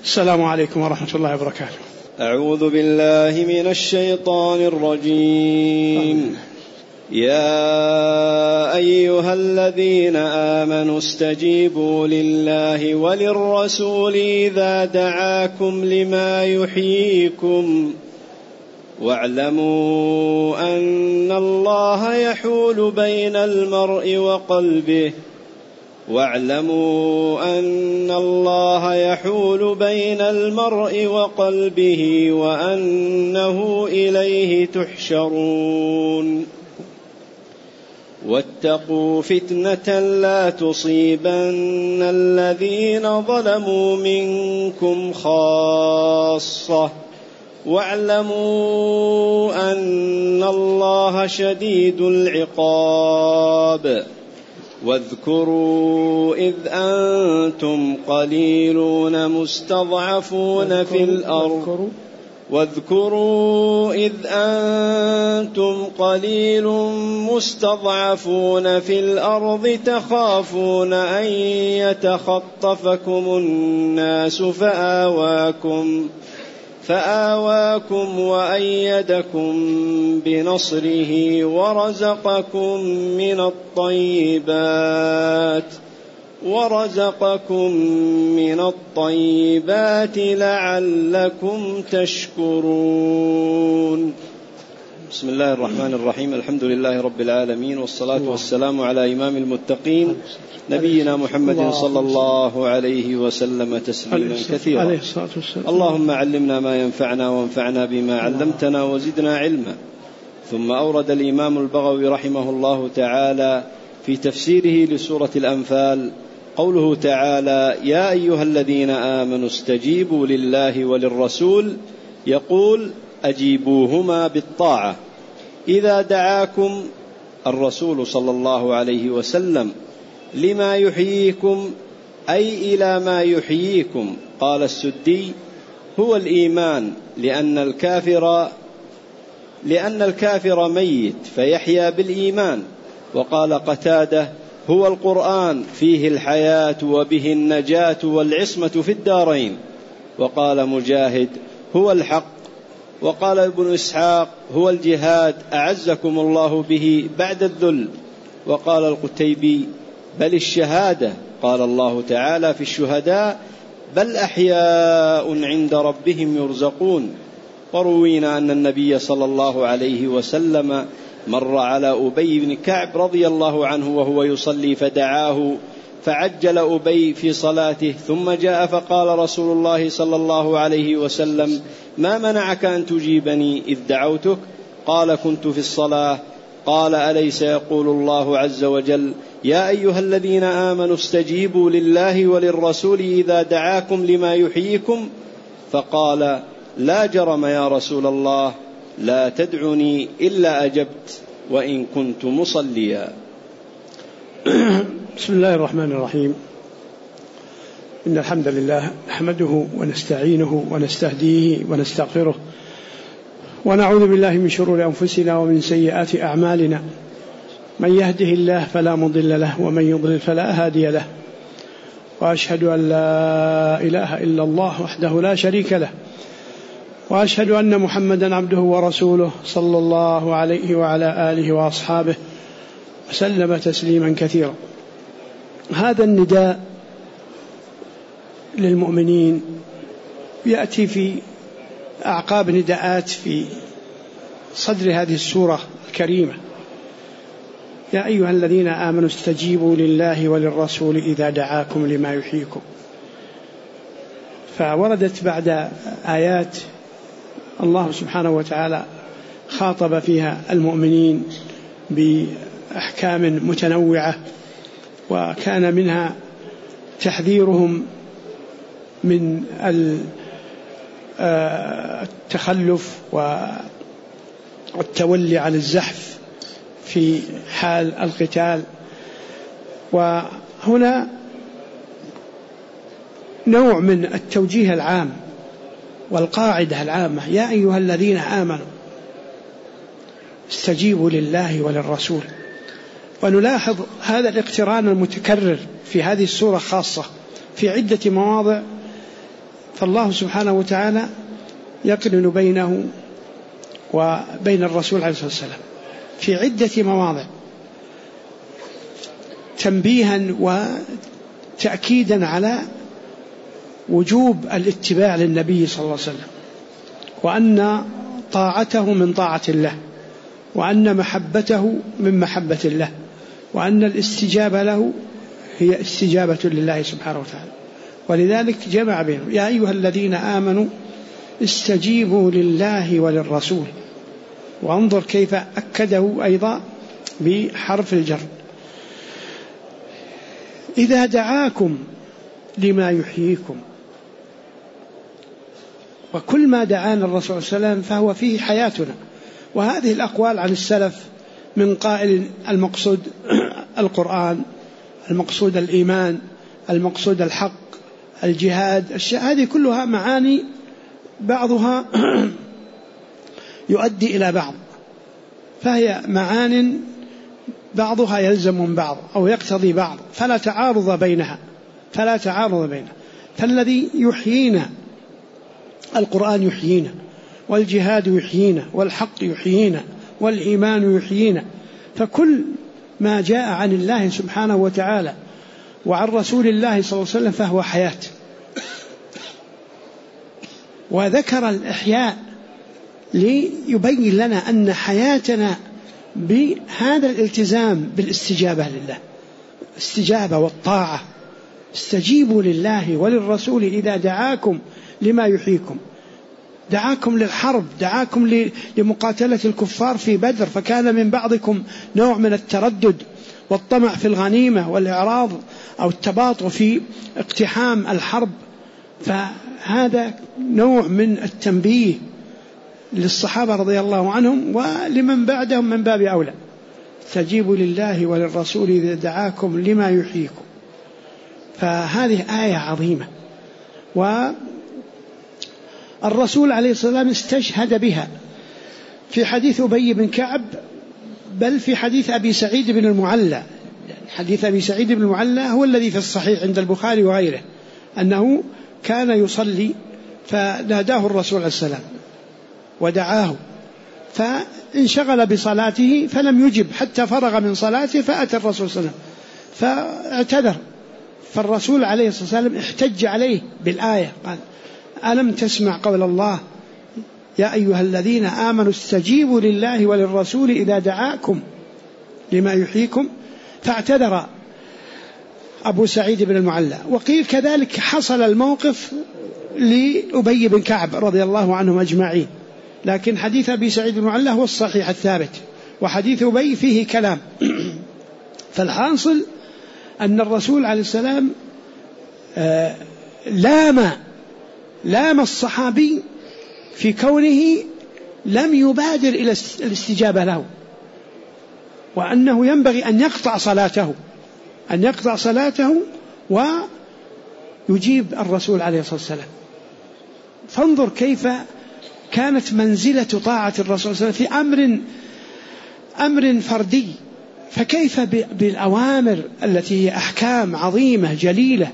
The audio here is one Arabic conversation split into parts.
السلام عليكم ورحمة الله وبركاته. أعوذ بالله من الشيطان الرجيم. يا أيها الذين آمنوا استجيبوا لله وللرسول إذا دعاكم لما يحييكم واعلموا أن الله يحول بين المرء وقلبه وأنه إليه تحشرون. واتقوا فتنة لا تصيبن الذين ظلموا منكم خاصة واعلموا أن الله شديد العقاب. واذكروا إذ أنتم قليل مستضعفون في الأرض تخافون أن يتخطفكم الناس فآواكم وأيدكم بنصره ورزقكم من الطيبات لعلكم تشكرون. بسم الله الرحمن الرحيم. الحمد لله رب العالمين، والصلاة والسلام على إمام المتقين نبينا محمد صلى الله عليه وسلم تسليما كثيرا. اللهم علمنا ما ينفعنا وانفعنا بما علمتنا وزدنا علما. ثم أورد الإمام البغوي رحمه الله تعالى في تفسيره لسورة الأنفال قوله تعالى: يا أيها الذين آمنوا استجيبوا لله وللرسول، يقول: أجيبوهما بالطاعة إذا دعاكم الرسول صلى الله عليه وسلم لما يحييكم، أي إلى ما يحييكم. قال السدي: هو الإيمان، لأن الكافر ميت فيحيا بالإيمان. وقال قتادة: هو القرآن، فيه الحياة وبه النجاة والعصمة في الدارين. وقال مجاهد: هو الحق. وقال ابن إسحاق: هو الجهاد، أعزكم الله به بعد الذل. وقال القتيبي: بل الشهادة. قال الله تعالى في الشهداء: بل أحياء عند ربهم يرزقون. وروينا أن النبي صلى الله عليه وسلم مر على أبي بن كعب رضي الله عنه وهو يصلي فدعاه، فعجل أبي في صلاته، ثم جاء فقال رسول الله صلى الله عليه وسلم: ما منعك أن تجيبني إذ دعوتك؟ قال: كنت في الصلاة. قال: أليس يقول الله عز وجل: يا أيها الذين آمنوا استجيبوا لله وللرسول إذا دعاكم لما يحييكم؟ فقال: لا جرم يا رسول الله، لا تدعني إلا أجبت وإن كنت مصليا. بسم الله الرحمن الرحيم. إن الحمد لله نحمده ونستعينه ونستهديه ونستغفره، ونعوذ بالله من شرور أنفسنا ومن سيئات أعمالنا. من يهده الله فلا مضل له، ومن يضلل فلا هادي له. وأشهد أن لا إله إلا الله وحده لا شريك له، وأشهد أن محمدا عبده ورسوله صلى الله عليه وعلى آله وأصحابه وسلم تسليما كثيرا. هذا النداء للمؤمنين يأتي في أعقاب نداءات في صدر هذه السورة الكريمة: يا أيها الذين آمنوا استجيبوا لله وللرسول إذا دعاكم لما يحييكم. فوردت بعد آيات الله سبحانه وتعالى خاطب فيها المؤمنين بأحكام متنوعة، وكان منها تحذيرهم من التخلف والتولي عن الزحف في حال القتال. وهنا نوع من التوجيه العام والقاعدة العامة: يا أيها الذين آمنوا استجيبوا لله وللرسول. ونلاحظ هذا الاقتران المتكرر في هذه السورة خاصة في عدة مواضع فالله سبحانه وتعالى يقرن بينه وبين الرسول عليه الصلاة والسلام في عدة مواضع تنبيها وتأكيدا على وجوب الاتباع للنبي صلى الله عليه وسلم، وأن طاعته من طاعة الله، وأن محبته من محبة الله، وأن الاستجابة له هي استجابة لله سبحانه وتعالى. ولذلك جمع بينهم: يا أيها الذين آمنوا استجيبوا لله وللرسول. وانظر كيف أكده أيضا بحرف الجر: إذا دعاكم لما يحييكم. وكل ما دعانا الرسول صلى الله عليه وسلم فهو فيه حياتنا. وهذه الأقوال عن السلف من قائل المقصود القرآن، المقصود الإيمان، المقصود الحق، الجهاد، هذه كلها معاني بعضها يؤدي إلى بعض، فهي معان بعضها يلزم من بعض أو يقتضي بعض، فلا تعارض بينها. فالذي يحيينا القرآن يحيينا، والجهاد يحيينا، والحق يحيينا، والإيمان يحيينا. فكل ما جاء عن الله سبحانه وتعالى وعن رسول الله صلى الله عليه وسلم فهو حياة. وذكر الإحياء ليبين لنا أن حياتنا بهذا الالتزام بالاستجابة لله، استجابة والطاعة. استجيبوا لله وللرسول إذا دعاكم لما يحييكم. دعاكم للحرب، دعاكم لمقاتلة الكفار في بدر، فكان من بعضكم نوع من التردد والطمع في الغنيمة والإعراض أو التباطؤ في اقتحام الحرب، فهذا نوع من التنبيه للصحابة رضي الله عنهم ولمن بعدهم من باب أولى. استجيبوا لله وللرسول إذا دعاكم لما يحييكم. فهذه آية عظيمة، والرسول عليه الصلاة والسلام استشهد بها في حديث أبي بن كعب، بل في حديث أبي سعيد بن المعلى. حديث أبي سعيد بن المعلى هو الذي في الصحيح عند البخاري وغيره، أنه كان يصلي فناداه الرسول عليه السلام ودعاه، فانشغل بصلاته فلم يجب حتى فرغ من صلاته، فأتى الرسول صلى الله عليه وسلم فاعتذر، فالرسول عليه الصلاة والسلام احتج عليه بالآية، قال: ألم تسمع قول الله يا أيها الذين آمنوا استجيبوا لله وللرسول إذا دعاكم لما يحييكم. فاعتذر أبو سعيد بن المعلى. وقيل كذلك حصل الموقف لأبي بن كعب رضي الله عنهم أجمعين، لكن حديث أبي سعيد بن المعلى هو الصحيح الثابت، وحديث أبي فيه كلام. فالحاصل أن الرسول عليه السلام لام الصحابي في كونه لم يبادر إلى الاستجابة له، وأنه ينبغي أن يقطع صلاته ويجيب الرسول عليه الصلاة والسلام. فانظر كيف كانت منزلة طاعة الرسول صلى الله عليه وسلم في أمر فردي، فكيف بالأوامر التي هي أحكام عظيمة جليلة.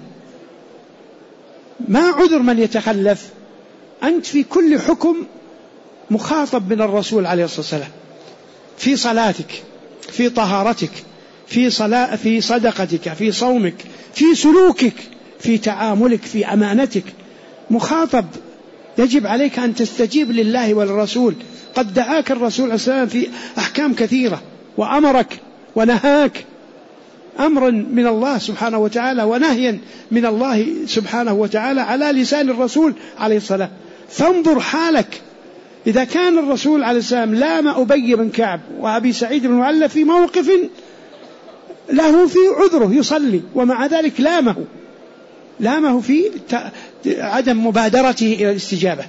ما عذر من يتخلف، أنت في كل حكم مخاطب من الرسول عليه الصلاة والسلام، في صلاتك، في طهارتك، في صدقتك، في صومك، في سلوكك، في تعاملك، في أمانتك، مخاطب. يجب عليك أن تستجيب لله وللرسول. قد دعاك الرسول عليه الصلاة والسلام في أحكام كثيرة، وأمرك ونهاك، أمرا من الله سبحانه وتعالى ونهيا من الله سبحانه وتعالى على لسان الرسول عليه الصلاة. فانظر حالك إذا كان الرسول عليه السلام لام أبي بن كعب وأبي سعيد بن المعلى في موقف له في عذره يصلي، ومع ذلك لامه في عدم مبادرته إلى الاستجابة.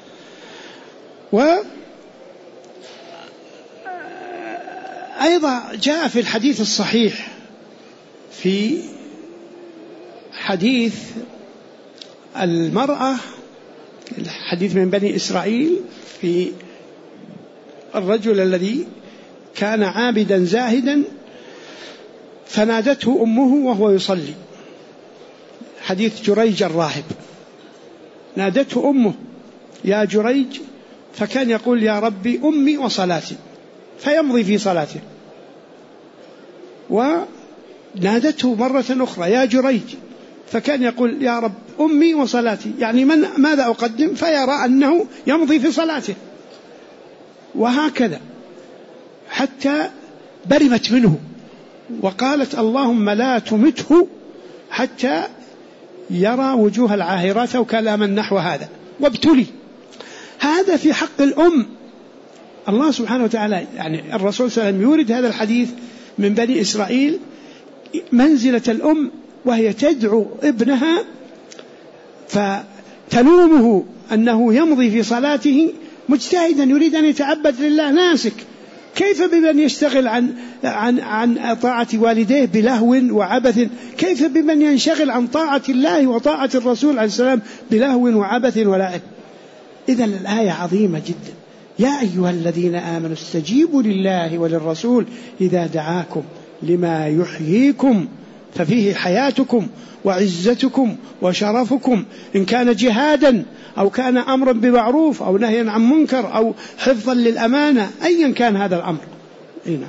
وأيضا جاء في الحديث الصحيح في حديث المرأة، الحديث من بني إسرائيل، في الرجل الذي كان عابدا زاهدا فنادته أمه وهو يصلي، حديث جريج الراهب. نادته أمه يا جريج، فكان يقول يا ربي أمي وصلاتي، فيمضي في صلاته. ونادته مرة أخرى يا جريج، فكان يقول يا رب أمي وصلاتي، يعني ماذا أقدم، فيرى أنه يمضي في صلاته. وهكذا حتى برمت منه وقالت اللهم لا تمته حتى يرى وجوه العاهرات أو كلاما نحو هذا، وابتلي. هذا في حق الأم. الله سبحانه وتعالى يعني الرسول صلى الله عليه وسلم يورد هذا الحديث من بني إسرائيل منزلة الأم، وهي تدعو ابنها فتلومه أنه يمضي في صلاته مجتهدا يريد أن يتعبد لله ناسك، كيف بمن يشتغل عن طاعة والديه بلهو وعبث؟ كيف بمن ينشغل عن طاعة الله وطاعة الرسول عليه السلام بلهو وعبث ولعب؟ إذن الآية عظيمة جدا. يا أيها الذين آمنوا استجيبوا لله وللرسول إذا دعاكم لما يحييكم ففيه حياتكم وعزتكم وشرفكم، إن كان جهادا أو كان أمرا بمعروف أو نهيا عن منكر أو حفظا للأمانة، أيا كان هذا الأمر. هنا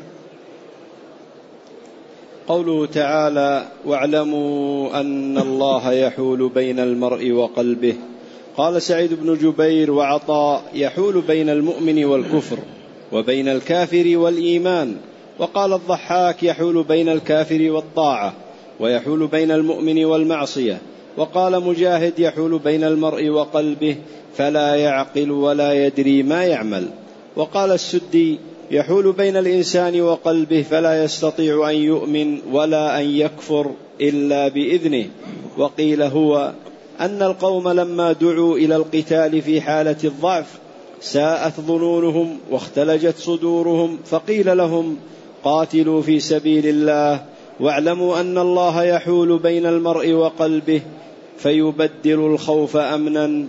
قوله تعالى واعلموا أن الله يحول بين المرء وقلبه. قال سعيد بن جبير وعطاء يحول بين المؤمن والكفر وبين الكافر والإيمان. وقال الضحاك يحول بين الكافر والطاعة ويحول بين المؤمن والمعصية. وقال مجاهد يحول بين المرء وقلبه فلا يعقل ولا يدري ما يعمل. وقال السدي يحول بين الإنسان وقلبه فلا يستطيع أن يؤمن ولا أن يكفر إلا بإذنه. وقيل هو أن القوم لما دعوا إلى القتال في حالة الضعف ساءت ظنونهم واختلجت صدورهم، فقيل لهم قاتلوا في سبيل الله واعلموا أن الله يحول بين المرء وقلبه فيبدل الخوف أمنا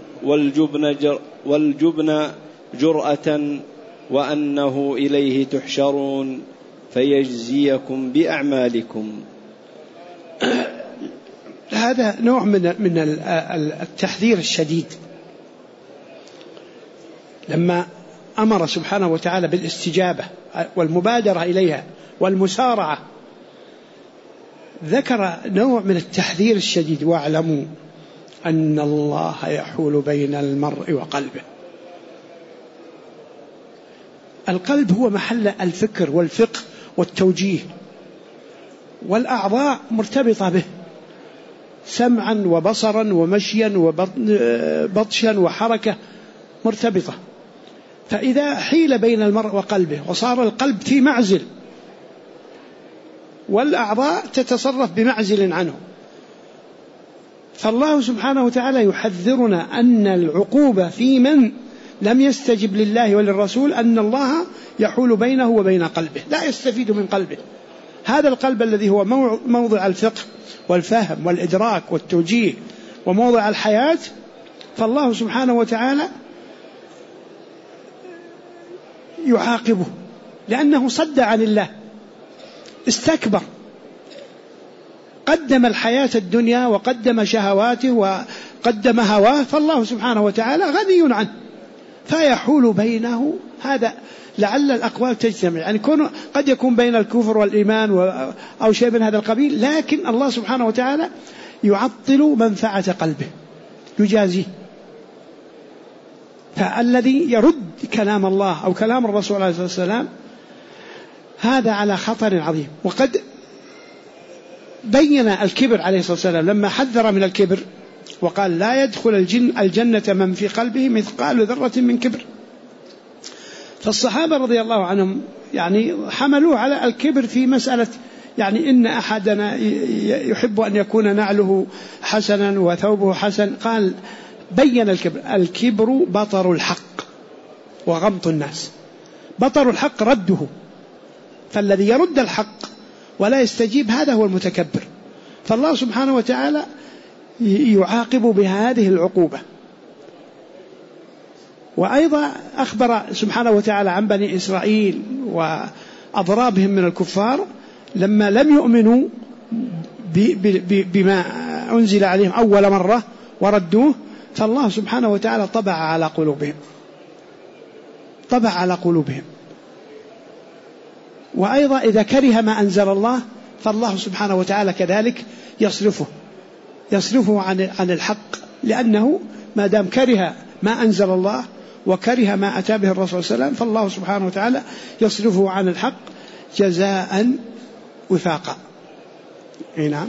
والجبن جرأة وأنه إليه تحشرون فيجزيكم بأعمالكم. هذا نوع من التحذير الشديد. لما أمر سبحانه وتعالى بالاستجابة والمبادرة إليها والمسارعة ذكر نوع من التحذير الشديد. واعلموا أن الله يحول بين المرء وقلبه. القلب هو محل الفكر والفقه والتوجيه، والأعضاء مرتبطة به سمعا وبصرا ومشيا وبطشا وحركة مرتبطة. فإذا حيل بين المرء وقلبه وصار القلب في معزل والأعضاء تتصرف بمعزل عنه، فالله سبحانه وتعالى يحذرنا أن العقوبة في من لم يستجب لله وللرسول أن الله يحول بينه وبين قلبه، لا يستفيد من قلبه. هذا القلب الذي هو موضع الفقه والفهم والإدراك والتوجيه وموضع الحياة، فالله سبحانه وتعالى يعاقبه لأنه صد عن الله، استكبر، قدم الحياة الدنيا وقدم شهواته وقدم هواه، فالله سبحانه وتعالى غني عنه فيحول بينه. هذا لعل الأقوال تجتمع، يعني قد يكون بين الكفر والإيمان أو شيء من هذا القبيل، لكن الله سبحانه وتعالى يعطل منفعة قلبه يجازيه. فالذي يرد كلام الله أو كلام الرسول عليه الصلاة والسلام هذا على خطر عظيم. وقد بين الكبر عليه الصلاة والسلام لما حذر من الكبر وقال لا يدخل الجنة من في قلبه مثقال ذرة من كبر. فالصحابة رضي الله عنهم يعني حملوه على الكبر في مسألة، يعني إن أحدنا يحب أن يكون نعله حسنا وثوبه حسن. قال بين الكبر بطر الحق وغمط الناس. بطر الحق رده، فالذي يرد الحق ولا يستجيب هذا هو المتكبر. فالله سبحانه وتعالى يعاقب بهذه العقوبة. وأيضا أخبر سبحانه وتعالى عن بني إسرائيل وأضرابهم من الكفار لما لم يؤمنوا بما أنزل عليهم أول مرة وردوه، فالله سبحانه وتعالى طبع على قلوبهم. وأيضا إذا كره ما أنزل الله فالله سبحانه وتعالى كذلك يصرفه عن الحق، لأنه ما دام كره ما أنزل الله وكره ما أتى به الرسول صلى الله عليه وسلم فالله سبحانه وتعالى يصرفه عن الحق جزاء وفاقا. نعم.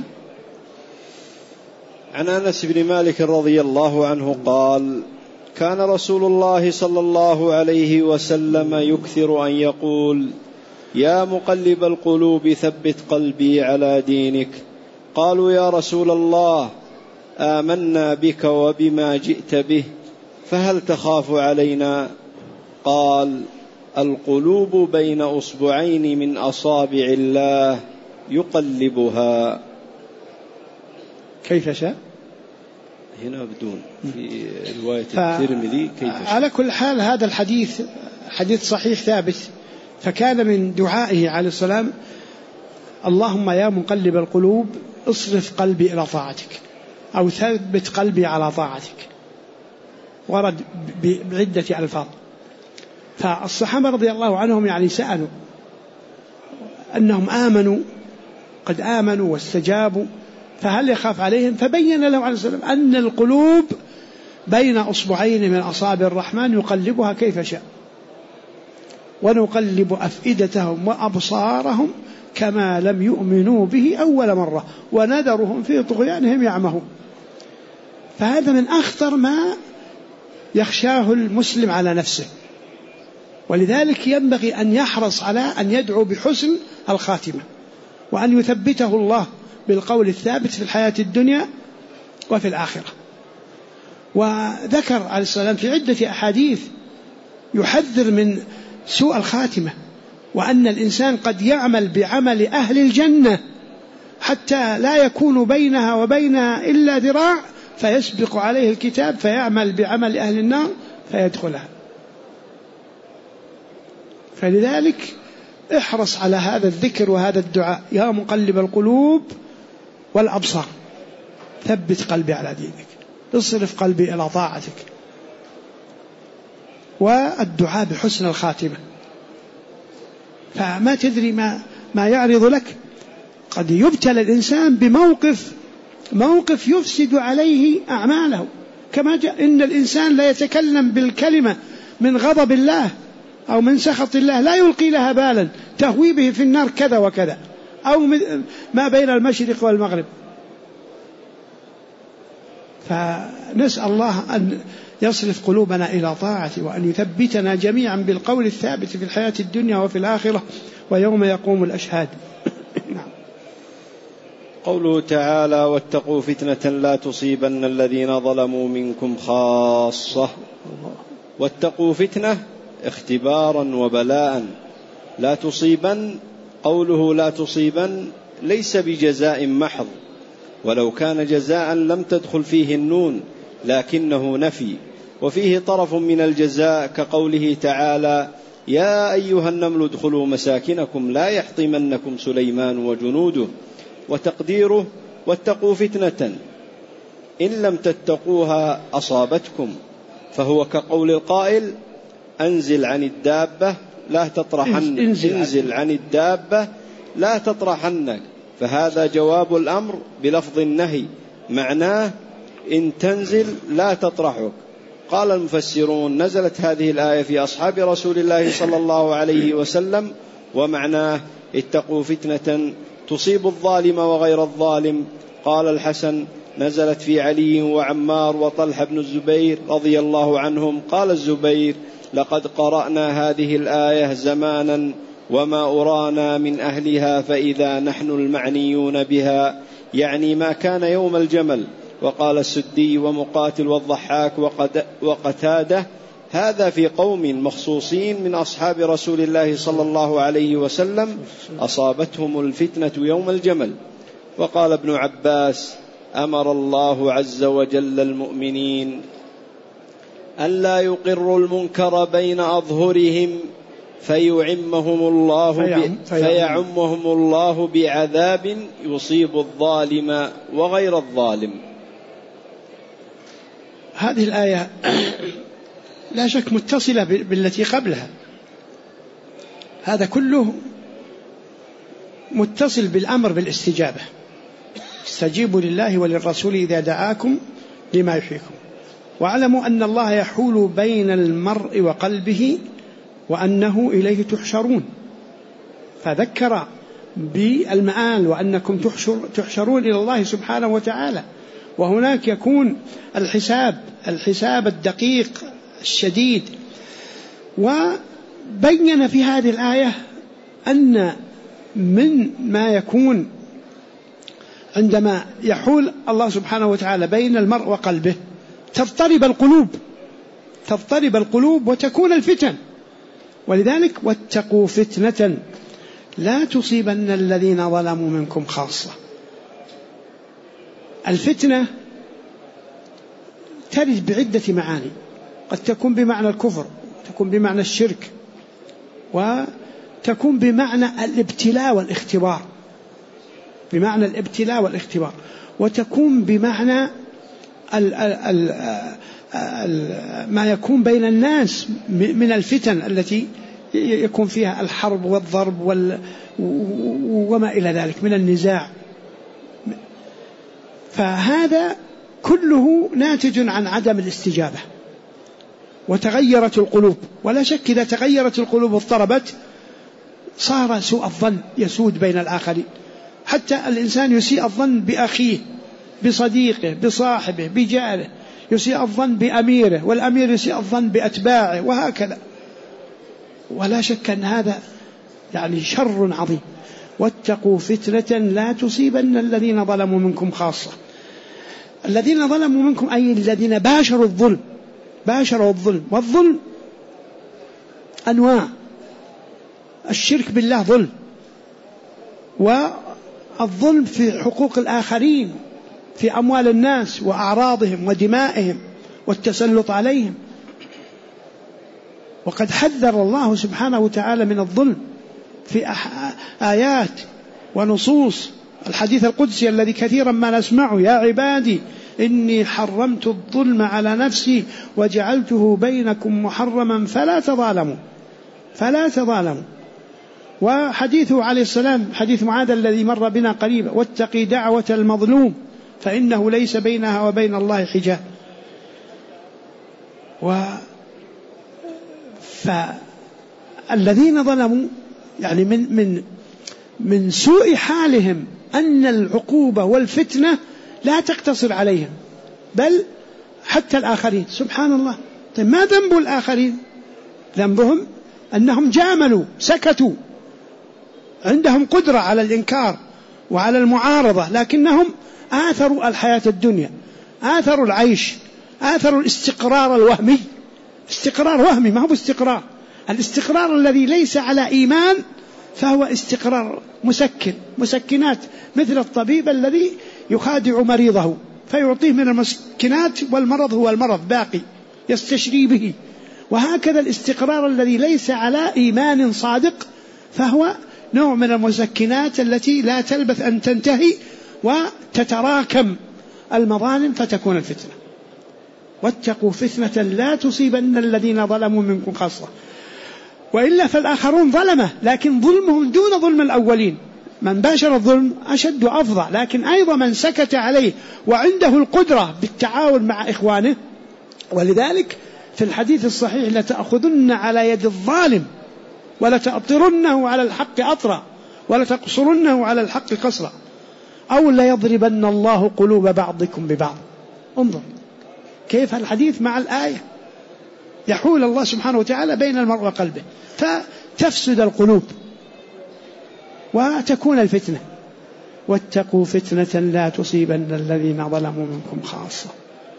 عن أنس بن مالك رضي الله عنه قال: كان رسول الله صلى الله عليه وسلم يكثر أن يقول: يا مقلب القلوب ثبت قلبي على دينك. قالوا: يا رسول الله، آمنا بك وبما جئت به، فهل تخاف علينا؟ قال: القلوب بين أصبعين من أصابع الله يقلبها. كيف شاء؟ هنا بدون، في رواية الترمذي كيف شاء. على كل حال هذا الحديث حديث صحيح ثابت. فكان من دعائه عليه السلام: اللهم يا مقلب القلوب اصرف قلبي إلى طاعتك، أو ثبت قلبي على طاعتك. ورد بعدة ألفاظ. فالصحابة رضي الله عنهم يعني سألوا أنهم قد آمنوا واستجابوا، فهل يخاف عليهم؟ فبين لهم عليه السلام أن القلوب بين أصبعين من أصابع الرحمن يقلبها كيف شاء، ونقلب أفئدتهم وأبصارهم كما لم يؤمنوا به أول مرة ونذرهم في طغيانهم يعمهون. فهذا من أخطر ما يخشاه المسلم على نفسه، ولذلك ينبغي أن يحرص على أن يدعو بحسن الخاتمة، وأن يثبته الله بالقول الثابت في الحياة الدنيا وفي الآخرة. وذكر عليه السلام في عدة أحاديث يحذر من سوء الخاتمة، وأن الإنسان قد يعمل بعمل أهل الجنة حتى لا يكون بينها وبينها إلا ذراع، فيسبق عليه الكتاب فيعمل بعمل أهل النار فيدخلها. فلذلك احرص على هذا الذكر وهذا الدعاء: يا مقلب القلوب والأبصار ثبت قلبي على دينك، اصرف قلبي إلى طاعتك. والدعاء بحسن الخاتمة، فما تدري ما يعرض لك. قد يبتلى الإنسان بموقف يفسد عليه أعماله، كما جاء: إن الإنسان لا يتكلم بالكلمة من غضب الله أو من سخط الله لا يلقي لها بالا تهوي به في النار كذا وكذا، أو ما بين المشرق والمغرب. فنسأل الله أن يصرف قلوبنا إلى طاعته، وأن يثبتنا جميعا بالقول الثابت في الحياة الدنيا وفي الآخرة ويوم يقوم الأشهاد. قوله تعالى: واتقوا فتنة لا تصيبن الذين ظلموا منكم خاصة. واتقوا فتنة اختبارا وبلاء. لا تصيبن، قوله لا تصيبن ليس بجزاء محض، ولو كان جزاء لم تدخل فيه النون، لكنه نفي، وفيه طرف من الجزاء كقوله تعالى: يا أيها النمل ادخلوا مساكنكم لا يحطمنكم سليمان وجنوده. وتقديره: واتقوا فتنة إن لم تتقوها أصابتكم، فهو كقول القائل: انزل عن الدابة لا تطرحنك، فهذا جواب الأمر بلفظ النهي، معناه إن تنزل لا تطرحك. قال المفسرون: نزلت هذه الآية في أصحاب رسول الله صلى الله عليه وسلم، ومعناه اتقوا فتنة تصيب الظالم وغير الظالم. قال الحسن: نزلت في علي وعمار وطلحة بن الزبير رضي الله عنهم. قال الزبير: لقد قرأنا هذه الآية زمانا وما أرانا من أهلها، فإذا نحن المعنيون بها، يعني ما كان يوم الجمل. وقال السدي ومقاتل والضحاك وقتادة: هذا في قوم مخصوصين من أصحاب رسول الله صلى الله عليه وسلم أصابتهم الفتنة يوم الجمل. وقال ابن عباس: أمر الله عز وجل المؤمنين ألا يقروا المنكر بين أظهرهم فيعمهم الله بعذاب يصيب الظالم وغير الظالم. هذه الآية لا شك متصلة بالتي قبلها، هذا كله متصل بالأمر بالاستجابة، استجيبوا لله وللرسول إذا دعاكم لما يحييكم، واعلموا أن الله يحول بين المرء وقلبه وأنه إليه تحشرون، فذكر بالمآل وأنكم تحشرون إلى الله سبحانه وتعالى، وهناك يكون الحساب الدقيق الشديد. وبين في هذه الآية أن من ما يكون عندما يحول الله سبحانه وتعالى بين المرء وقلبه تضطرب القلوب وتكون الفتن، ولذلك واتقوا فتنة لا تصيبن الذين ظلموا منكم خاصة. الفتنة ترد بعدة معاني، قد تكون بمعنى الكفر، تكون بمعنى الشرك، وتكون بمعنى الابتلاء والاختبار، وتكون بمعنى ما يكون بين الناس من الفتن التي يكون فيها الحرب والضرب وما إلى ذلك من النزاع. فهذا كله ناتج عن عدم الاستجابة، وتغيرت القلوب، ولا شك إذا تغيرت القلوب واضطربت صار سوء الظن يسود بين الآخرين، حتى الإنسان يسيء الظن بأخيه، بصديقه، بصاحبه، بجاره، يسيء الظن بأميره، والأمير يسيء الظن بأتباعه، وهكذا. ولا شك أن هذا يعني شر عظيم. واتقوا فتنة لا تصيبن الذين ظلموا منكم خاصة. الذين ظلموا منكم أي الذين باشروا الظلم، والظلم أنواع، الشرك بالله ظلم، والظلم في حقوق الآخرين، في أموال الناس وأعراضهم ودمائهم والتسلط عليهم. وقد حذر الله سبحانه وتعالى من الظلم في آيات ونصوص، الحديث القدسي الذي كثيرا ما نسمعه: يا عبادي إني حرمت الظلم على نفسي وجعلته بينكم محرما فلا تظالموا. وحديثه عليه السلام حديث معاذ الذي مر بنا قريبا: واتقي دعوة المظلوم فإنه ليس بينها وبين الله حجاب. فالذين ظلموا يعني من سوء حالهم أن العقوبة والفتنة لا تقتصر عليهم، بل حتى الآخرين. سبحان الله. طيب ما ذنب الآخرين؟ ذنبهم أنهم جاملوا، سكتوا، عندهم قدرة على الإنكار وعلى المعارضة، لكنهم آثروا الحياة الدنيا، آثروا العيش، آثروا الاستقرار الوهمي. استقرار وهمي، ما هو استقرار. الاستقرار الذي ليس على إيمان فهو استقرار مسكنات، مثل الطبيب الذي يخادع مريضه فيعطيه من المسكنات والمرض هو المرض باقي يستشري به. وهكذا الاستقرار الذي ليس على إيمان صادق فهو نوع من المسكنات التي لا تلبث أن تنتهي وتتراكم المظالم فتكون الفتنة. واتقوا فتنة لا تصيبن الذين ظلموا منكم خاصة. وإلا فالآخرون ظلمة، لكن ظلمهم دون ظلم الأولين. من باشر الظلم أشد وأفظع، لكن أيضا من سكت عليه وعنده القدرة بالتعاون مع إخوانه. ولذلك في الحديث الصحيح: لتأخذن على يد الظالم ولتأطرنه على الحق أطرا ولتقصرنه على الحق قصرا أو ليضربن الله قلوب بعضكم ببعض. انظر كيف الحديث مع الآية، يحول الله سبحانه وتعالى بين المرء وقلبه فتفسد القلوب وتكون الفتنة. واتقوا فتنة لا تصيبن الذين ظلموا منكم خاصة.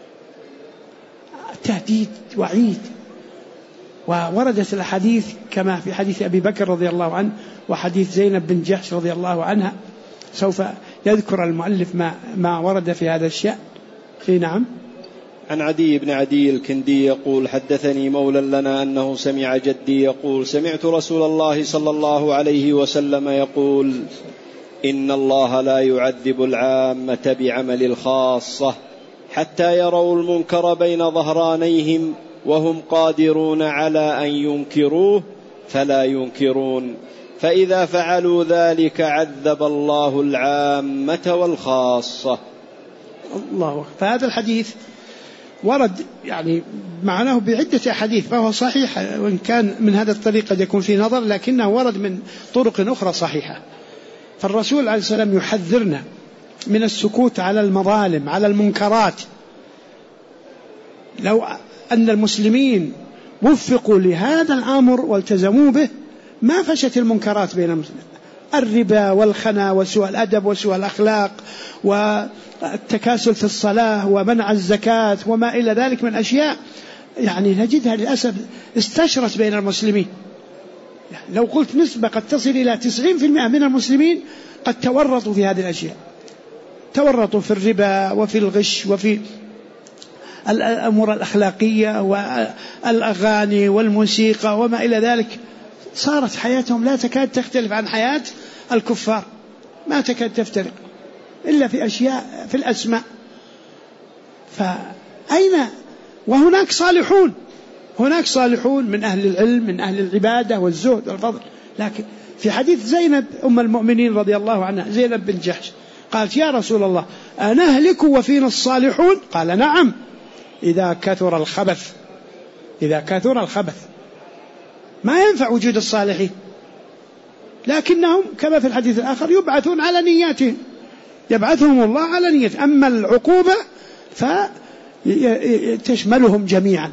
تهديد وعيد. ووردت الحديث كما في حديث أبي بكر رضي الله عنه وحديث زينب بن جحش رضي الله عنها. سوف يذكر المؤلف ما ورد في هذا الشأن. نعم. عن عدي بن عدي الكندي يقول: حدثني مولى لنا أنه سمع جدي يقول: سمعت رسول الله صلى الله عليه وسلم يقول: إن الله لا يعذب العامة بعمل الخاصة حتى يروا المنكر بين ظهرانيهم وهم قادرون على أن ينكروه فلا ينكرون، فإذا فعلوا ذلك عذب الله العامة والخاصة. الله. فهذا الحديث ورد يعني معناه بعدة أحاديث، فهو صحيح وإن كان من هذا الطريق قد يكون فيه نظر، لكنه ورد من طرق أخرى صحيحة. فالرسول عليه السلام يحذرنا من السكوت على المظالم، على المنكرات. لو أن المسلمين وفقوا لهذا الأمر والتزموا به ما فشت المنكرات بين المسلمين، الربا والخنا وسوء الأدب وسوء الأخلاق والتكاسل في الصلاة ومنع الزكاة وما إلى ذلك من أشياء يعني نجدها للأسف استشرت بين المسلمين. لو قلت نسبة قد تصل إلى 90% من المسلمين قد تورطوا في هذه الأشياء، تورطوا في الربا وفي الغش وفي الأمور الأخلاقية والأغاني والموسيقى وما إلى ذلك. صارت حياتهم لا تكاد تختلف عن حياة الكفار، ما تكاد تفترق إلا في أشياء في الأسماء. فأين وهناك صالحون، هناك صالحون من أهل العلم من أهل العبادة والزهد والفضل. لكن في حديث زينب أم المؤمنين رضي الله عنها، زينب بن جحش، قالت يا رسول الله أنهلك وفينا الصالحون؟ قال نعم إذا كثر الخبث. إذا كثر الخبث ما ينفع وجود الصالحين، لكنهم كما في الحديث الآخر يبعثون على نياتهم، يبعثهم الله على نياتهم. أما العقوبة فتشملهم جميعا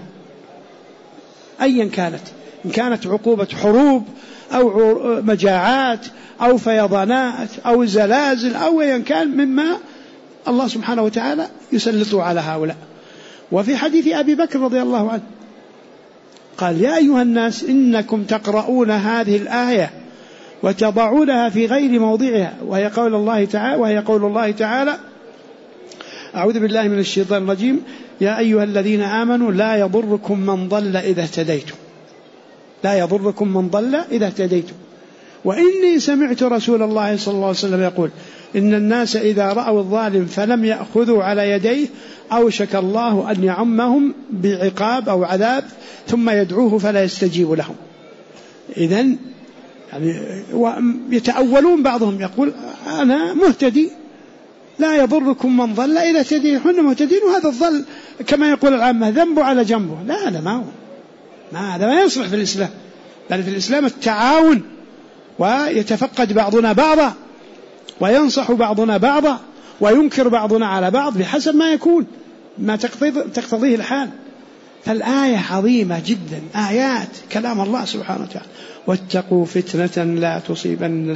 أيا كانت، إن كانت عقوبة حروب أو مجاعات أو فيضانات أو زلازل أو أيا كان مما الله سبحانه وتعالى يسلط على هؤلاء. وفي حديث أبي بكر رضي الله عنه قال يا أيها الناس إنكم تقرؤون هذه الآية وتضعونها في غير موضعها، وهي قول الله تعالى أعوذ بالله من الشيطان الرجيم يا أيها الذين آمنوا لا يضركم من ضل إذا اهتديتم، لا يضركم من ضل إذا اهتديتم. وإني سمعت رسول الله صلى الله عليه وسلم يقول إن الناس إذا رأوا الظالم فلم يأخذوا على يديه أوشك الله أن يعمهم بعقاب أو عذاب ثم يدعوه فلا يستجيب لهم. إذن يعني يتأولون، بعضهم يقول أنا مهتدي لا يضركم من ضل إذا اهتديتم، حنا مهتدين، وهذا الضل كما يقول العامة ذنبه على جنبه. لا هذا ما هو، هذا ما يصلح في الإسلام، بل في الإسلام التعاون، ويتفقد بعضنا بعضا وينصح بعضنا بعضا وينكر بعضنا على بعض بحسب ما يكون ما تقتضيه الحال. فالآية عظيمة جدا، آيات كلام الله سبحانه وتعالى. واتقوا فتنة لا تصيبن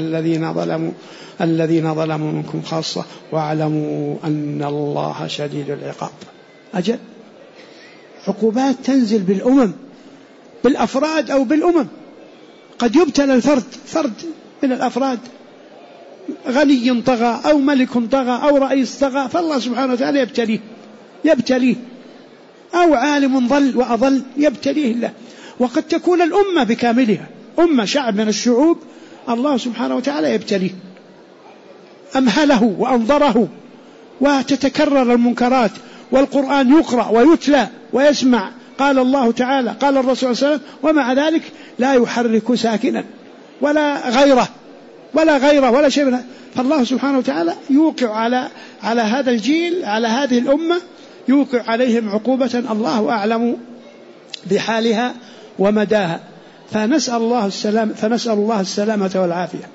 الذين ظلموا منكم خاصة واعلموا أن الله شديد العقاب. أجل عقوبات تنزل بالأمم، بالأفراد أو بالأمم. قد يبتلى الفرد، فرد من الأفراد غني طغى أو ملك طغى أو رئيس طغى، فالله سبحانه وتعالى يبتليه، أو عالم ضل وأضل يبتليه الله. وقد تكون الأمة بكاملها، أمة شعب من الشعوب الله سبحانه وتعالى يبتليه، أمهله وأنظره، وتتكرر المنكرات والقرآن يقرأ ويتلى ويسمع، قال الله تعالى قال الرسول صلى الله عليه وسلم، ومع ذلك لا يحرك ساكنا ولا غيره ولا شيء منه. فالله سبحانه وتعالى يوقع على هذا الجيل، على هذه الأمة، يوقع عليهم عقوبة الله أعلم بحالها ومداها. فنسأل الله السلامة والعافية.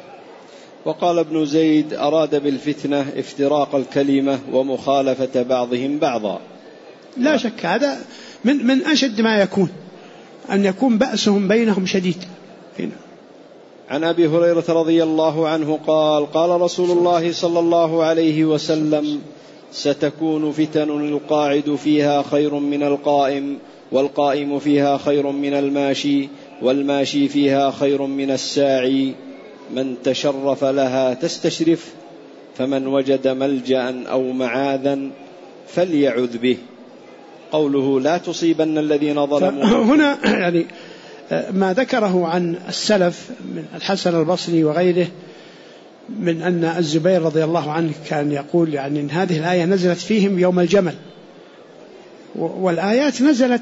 وقال ابن زيد أراد بالفتنة افتراق الكلمة ومخالفة بعضهم بعضا. لا شك هذا من أشد ما يكون، أن يكون بأسهم بينهم شديد. عن أبي هريرة رضي الله عنه قال قال رسول الله صلى الله عليه وسلم ستكون فتن القاعد فيها خير من القائم، والقائم فيها خير من الماشي، والماشي فيها خير من الساعي، من تشرف لها تستشرف، فمن وجد ملجأ أو معاذا فليعذ به. قوله لا تصيبن الذين ظلموا، هنا يعني ما ذكره عن السلف من الحسن البصري وغيره من أن الزبير رضي الله عنه كان يقول يعني إن هذه الآية نزلت فيهم يوم الجمل، والآيات نزلت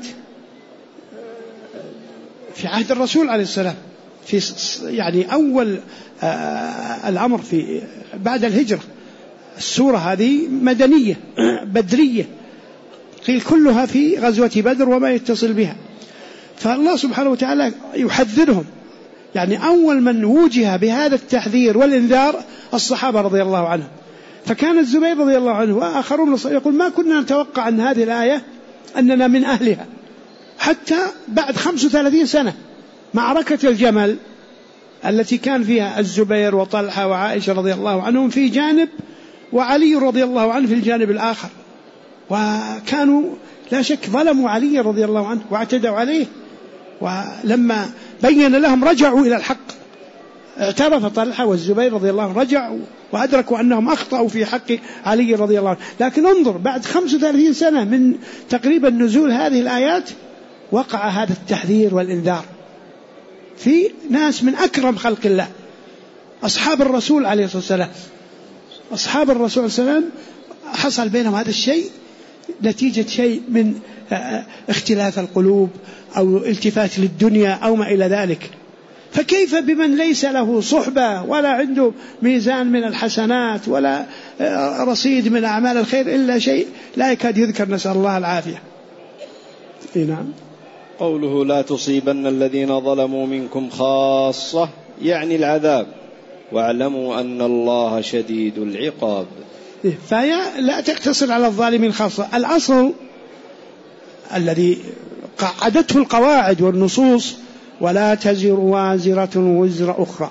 في عهد الرسول عليه السلام، في يعني أول الأمر في بعد الهجرة. السورة هذه مدنية بدرية، قيل كلها في غزوة بدر وما يتصل بها. فالله سبحانه وتعالى يحذرهم، يعني أول من وجه بهذا التحذير والإنذار الصحابة رضي الله عنهم. فكان الزبير رضي الله عنه وآخرون يقول ما كنا نتوقع أن هذه الآية أننا من أهلها حتى بعد 35 سنة. معركة الجمل التي كان فيها الزبير وطلحة وعائشة رضي الله عنهم في جانب وعلي رضي الله عنه في الجانب الآخر، وكانوا لا شك ظلموا علي رضي الله عنه واعتدوا عليه، ولما بين لهم رجعوا إلى الحق. اعترف طلحة والزبير رضي الله عنه، رجعوا وأدركوا أنهم أخطأوا في حق علي رضي الله عنه. لكن انظر بعد 35 سنة من تقريبا نزول هذه الآيات وقع هذا التحذير والإنذار في ناس من أكرم خلق الله، أصحاب الرسول عليه الصلاة والسلام. أصحاب الرسول صلى الله عليه وسلم حصل بينهم هذا الشيء نتيجة شيء من اختلاف القلوب أو التفات للدنيا أو ما إلى ذلك. فكيف بمن ليس له صحبة ولا عنده ميزان من الحسنات ولا رصيد من أعمال الخير إلا شيء لا يكاد يذكر، نسأل الله العافية. نعم. قوله لا تصيبن الذين ظلموا منكم خاصة يعني العذاب، واعلموا أن الله شديد العقاب. فهي لا تقتصر على الظالمين خاصة. الأصل الذي قعدته القواعد والنصوص ولا تزر وازرة وزر أخرى،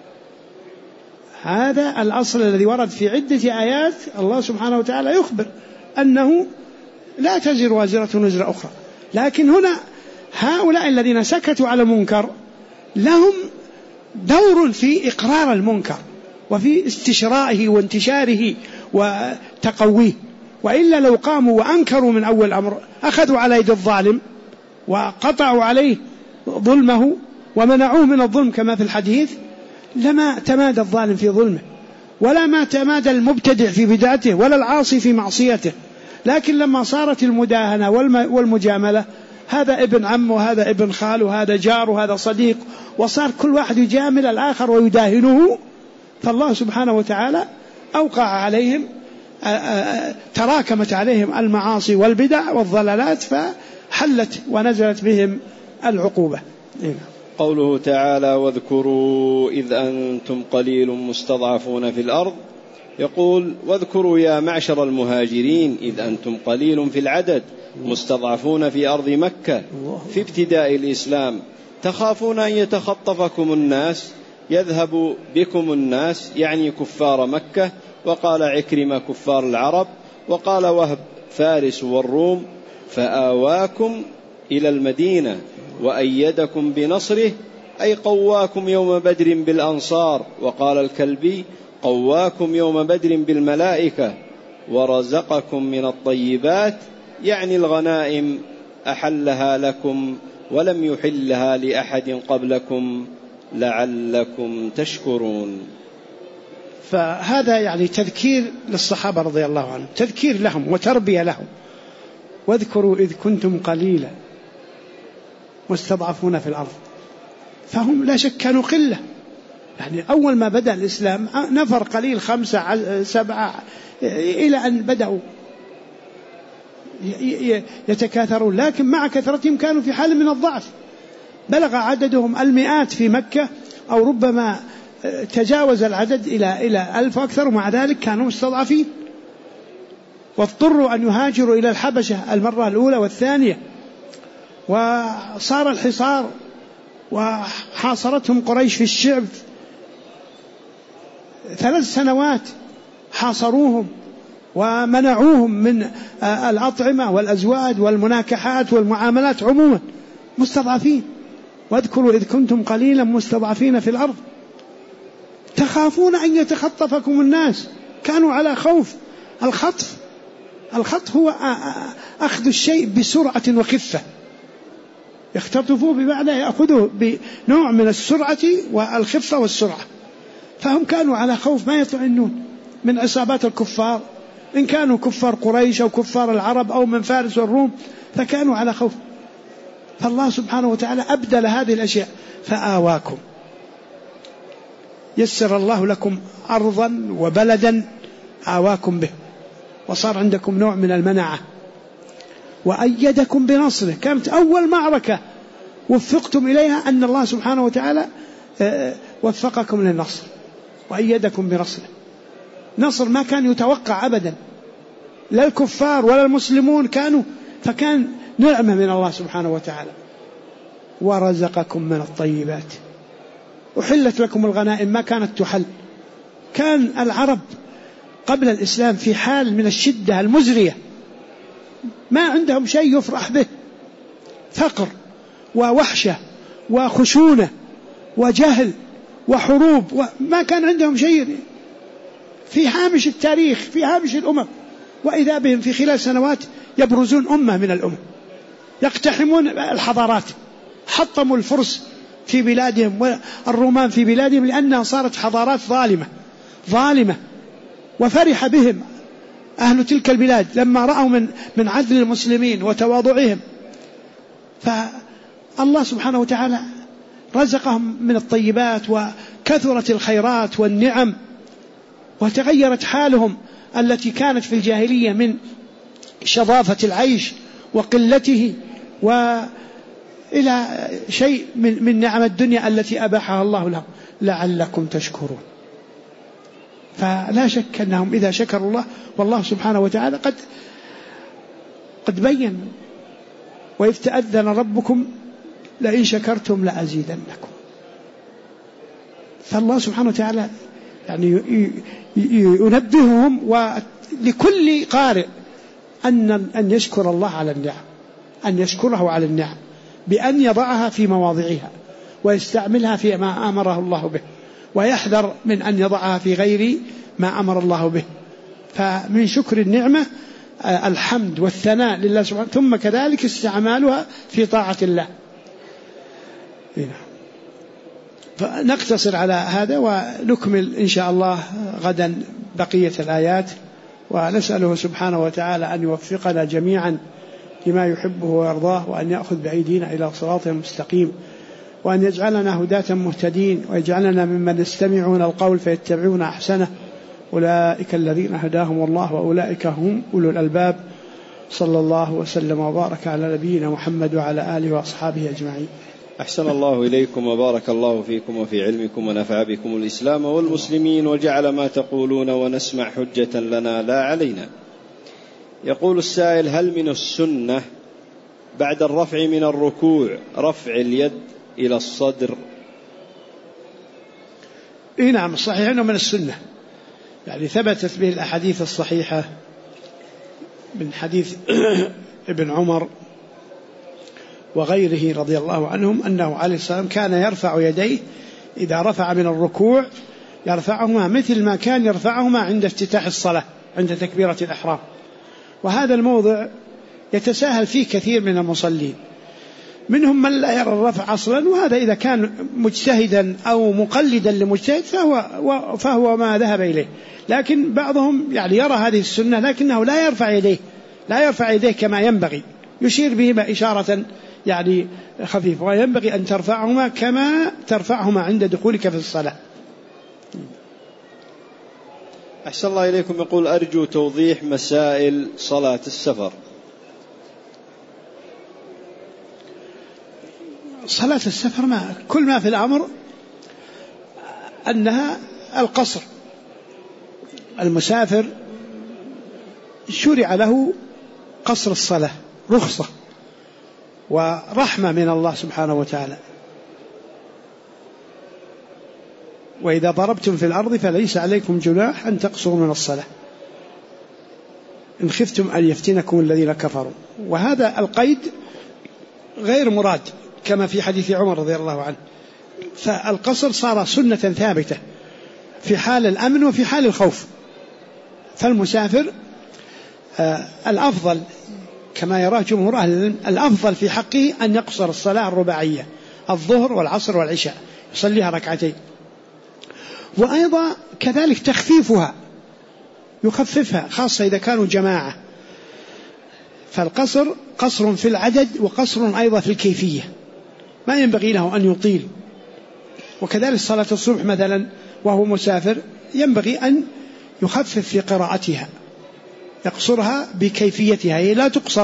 هذا الأصل الذي ورد في عدة آيات. الله سبحانه وتعالى يخبر أنه لا تزر وازرة وزر أخرى. لكن هنا هؤلاء الذين سكتوا على المنكر لهم دور في إقرار المنكر وفي استشرائه وانتشاره وتقويه، وإلا لو قاموا وأنكروا من أول أمر أخذوا على يد الظالم وقطعوا عليه ظلمه ومنعوه من الظلم كما في الحديث لما تمادى الظالم في ظلمه، ولا ما تمادى المبتدع في بدعته ولا العاصي في معصيته. لكن لما صارت المداهنة والمجاملة، هذا ابن عم وهذا ابن خال وهذا جار وهذا صديق، وصار كل واحد يجامل الآخر ويداهنه، فالله سبحانه وتعالى أوقع عليهم، تراكمت عليهم المعاصي والبدع والضلالات فحلت ونزلت بهم العقوبة. قوله تعالى واذكروا إذ أنتم قليل مستضعفون في الأرض، يقول واذكروا يا معشر المهاجرين إذ أنتم قليل في العدد مستضعفون في أرض مكة في ابتداء الإسلام، تخافون أن يتخطفكم الناس يذهب بكم الناس، يعني كفار مكة. وقال عكرمة كفار العرب، وقال وهب فارس والروم، فآواكم إلى المدينة وأيدكم بنصره، أي قواكم يوم بدر بالأنصار. وقال الكلبي قواكم يوم بدر بالملائكة، ورزقكم من الطيبات، يعني الغنائم أحلها لكم ولم يحلها لأحد قبلكم لعلكم تشكرون. فهذا يعني تذكير للصحابة رضي الله عنهم، تذكير لهم وتربية لهم. واذكروا إذ كنتم قليلا مستضعفون في الأرض، فهم لا شك كانوا قلة. يعني أول ما بدأ الإسلام نفر قليل 5 7 إلى أن بدأوا يتكاثرون، لكن مع كثرتهم كانوا في حال من الضعف، بلغ عددهم المئات في مكة أو ربما تجاوز العدد إلى 1000 أكثر، ومع ذلك كانوا مستضعفين، واضطروا أن يهاجروا إلى الحبشة المرة الأولى والثانية، وصار الحصار وحاصرتهم قريش في الشعب 3 سنوات، حاصروهم ومنعوهم من الأطعمة والأزواج والمناكحات والمعاملات عموما، مستضعفين. واذكروا إذ كنتم قليلا مستضعفين في الأرض تخافون أن يتخطفكم الناس، كانوا على خوف. الخطف هو أخذ الشيء بسرعة وخفة، يختطفوه بمعنى يأخذه بنوع من السرعة والخفة والسرعة. فهم كانوا على خوف ما يطمئنون من عصابات الكفار، إن كانوا كفار قريش أو كفار العرب أو من فارس والروم، فكانوا على خوف. فالله سبحانه وتعالى أبدل هذه الأشياء فآواكم، يسر الله لكم أرضا وبلدا آواكم به، وصار عندكم نوع من المناعة، وأيدكم بنصره. كانت أول معركة وفقتم إليها أن الله سبحانه وتعالى وفقكم للنصر وأيدكم بنصره. نصر ما كان يتوقع أبدا، لا الكفار ولا المسلمون كانوا، فكان نعمة من الله سبحانه وتعالى. ورزقكم من الطيبات، أحلت لكم الغنائم ما كانت تحل. كان العرب قبل الإسلام في حال من الشدة المزرية، ما عندهم شيء يفرح به، فقر ووحشة وخشونة وجهل وحروب، وما كان عندهم شيء، في هامش التاريخ، في هامش الأمم. وإذا بهم في خلال سنوات يبرزون أمة من الأمم، يقتحمون الحضارات، حطموا الفرس في بلادهم والرومان في بلادهم، لأنها صارت حضارات ظالمة. وفرح بهم أهل تلك البلاد لما رأوا من عدل المسلمين وتواضعهم. فالله سبحانه وتعالى رزقهم من الطيبات، وكثرت الخيرات والنعم، وتغيرت حالهم التي كانت في الجاهلية من شظافة العيش وقلته، وإلى شيء من نعم الدنيا التي أباحها الله لهم لعلكم تشكرون. فلا شك أنهم إذا شكروا الله، والله سبحانه وتعالى قد بين: وإذ تأذن ربكم لئن شكرتم لأزيدنكم. فالله سبحانه وتعالى يعني ينبههم، ولكل قارئ أن يشكر الله على النعم، أن يشكره على النعم بأن يضعها في مواضعها ويستعملها في ما أمره الله به، ويحذر من أن يضعها في غير ما أمر الله به. فمن شكر النعمة الحمد والثناء لله سبحانه، ثم كذلك استعمالها في طاعة الله. فنقتصر على هذا ونكمل إن شاء الله غدا بقية الآيات، ونسأله سبحانه وتعالى أن يوفقنا جميعا لما يحبه ويرضاه، وأن يأخذ بأيدينا إلى صراط مستقيم، وأن يجعلنا هداة مهتدين، ويجعلنا ممن يستمعون القول فيتبعون أحسنه، أولئك الذين هداهم الله وأولئك هم أولو الألباب. صلى الله وسلم وبارك على نبينا محمد وعلى آله وأصحابه أجمعين. أحسن الله إليكم وبارك الله فيكم وفي علمكم، ونفع بكم الإسلام والمسلمين، وجعل ما تقولون ونسمع حجة لنا لا علينا. يقول السائل: هل من السنة بعد الرفع من الركوع رفع اليد إلى الصدر؟ نعم، الصحيح أنه من السنة، يعني ثبتت به الأحاديث الصحيحة من حديث ابن عمر وغيره رضي الله عنهم أنه عليه السلام كان يرفع يديه إذا رفع من الركوع، يرفعهما مثل ما كان يرفعهما عند افتتاح الصلاة عند تكبيرة الإحرام. وهذا الموضع يتساهل فيه كثير من المصلين، منهم من لا يرى الرفع أصلا، وهذا إذا كان مجتهدا أو مقلدا لمجتهد فهو ما ذهب إليه. لكن بعضهم يعني يرى هذه السنة لكنه لا يرفع يديه كما ينبغي، يشير بهما إشارة يعني خفيفة، وينبغي أن ترفعهما كما ترفعهما عند دخولك في الصلاة. أحسن الله إليكم. يقول: أرجو توضيح مسائل صلاة السفر. صلاة السفر كل ما في الأمر أنها القصر. المسافر شرع له قصر الصلاة، رخصة ورحمة من الله سبحانه وتعالى. وإذا ضربتم في الأرض فليس عليكم جناح أن تقصروا من الصلاة إن خفتم أن يفتنكم الذين كفروا. وهذا القيد غير مراد كما في حديث عمر رضي الله عنه. فالقصر صار سنة ثابتة في حال الأمن وفي حال الخوف. فالمسافر الأفضل كما يراه جمهور أهل العلم، الأفضل في حقه أن يقصر الصلاة الرباعية، الظهر والعصر والعشاء، يصليها ركعتين. وأيضا كذلك تخفيفها، يخففها خاصة إذا كانوا جماعة. فالقصر قصر في العدد وقصر أيضا في الكيفية، ما ينبغي له أن يطيل. وكذلك صلاة الصبح مثلا وهو مسافر ينبغي أن يخفف في قراءتها، يقصرها بكيفيتها، هي لا تقصر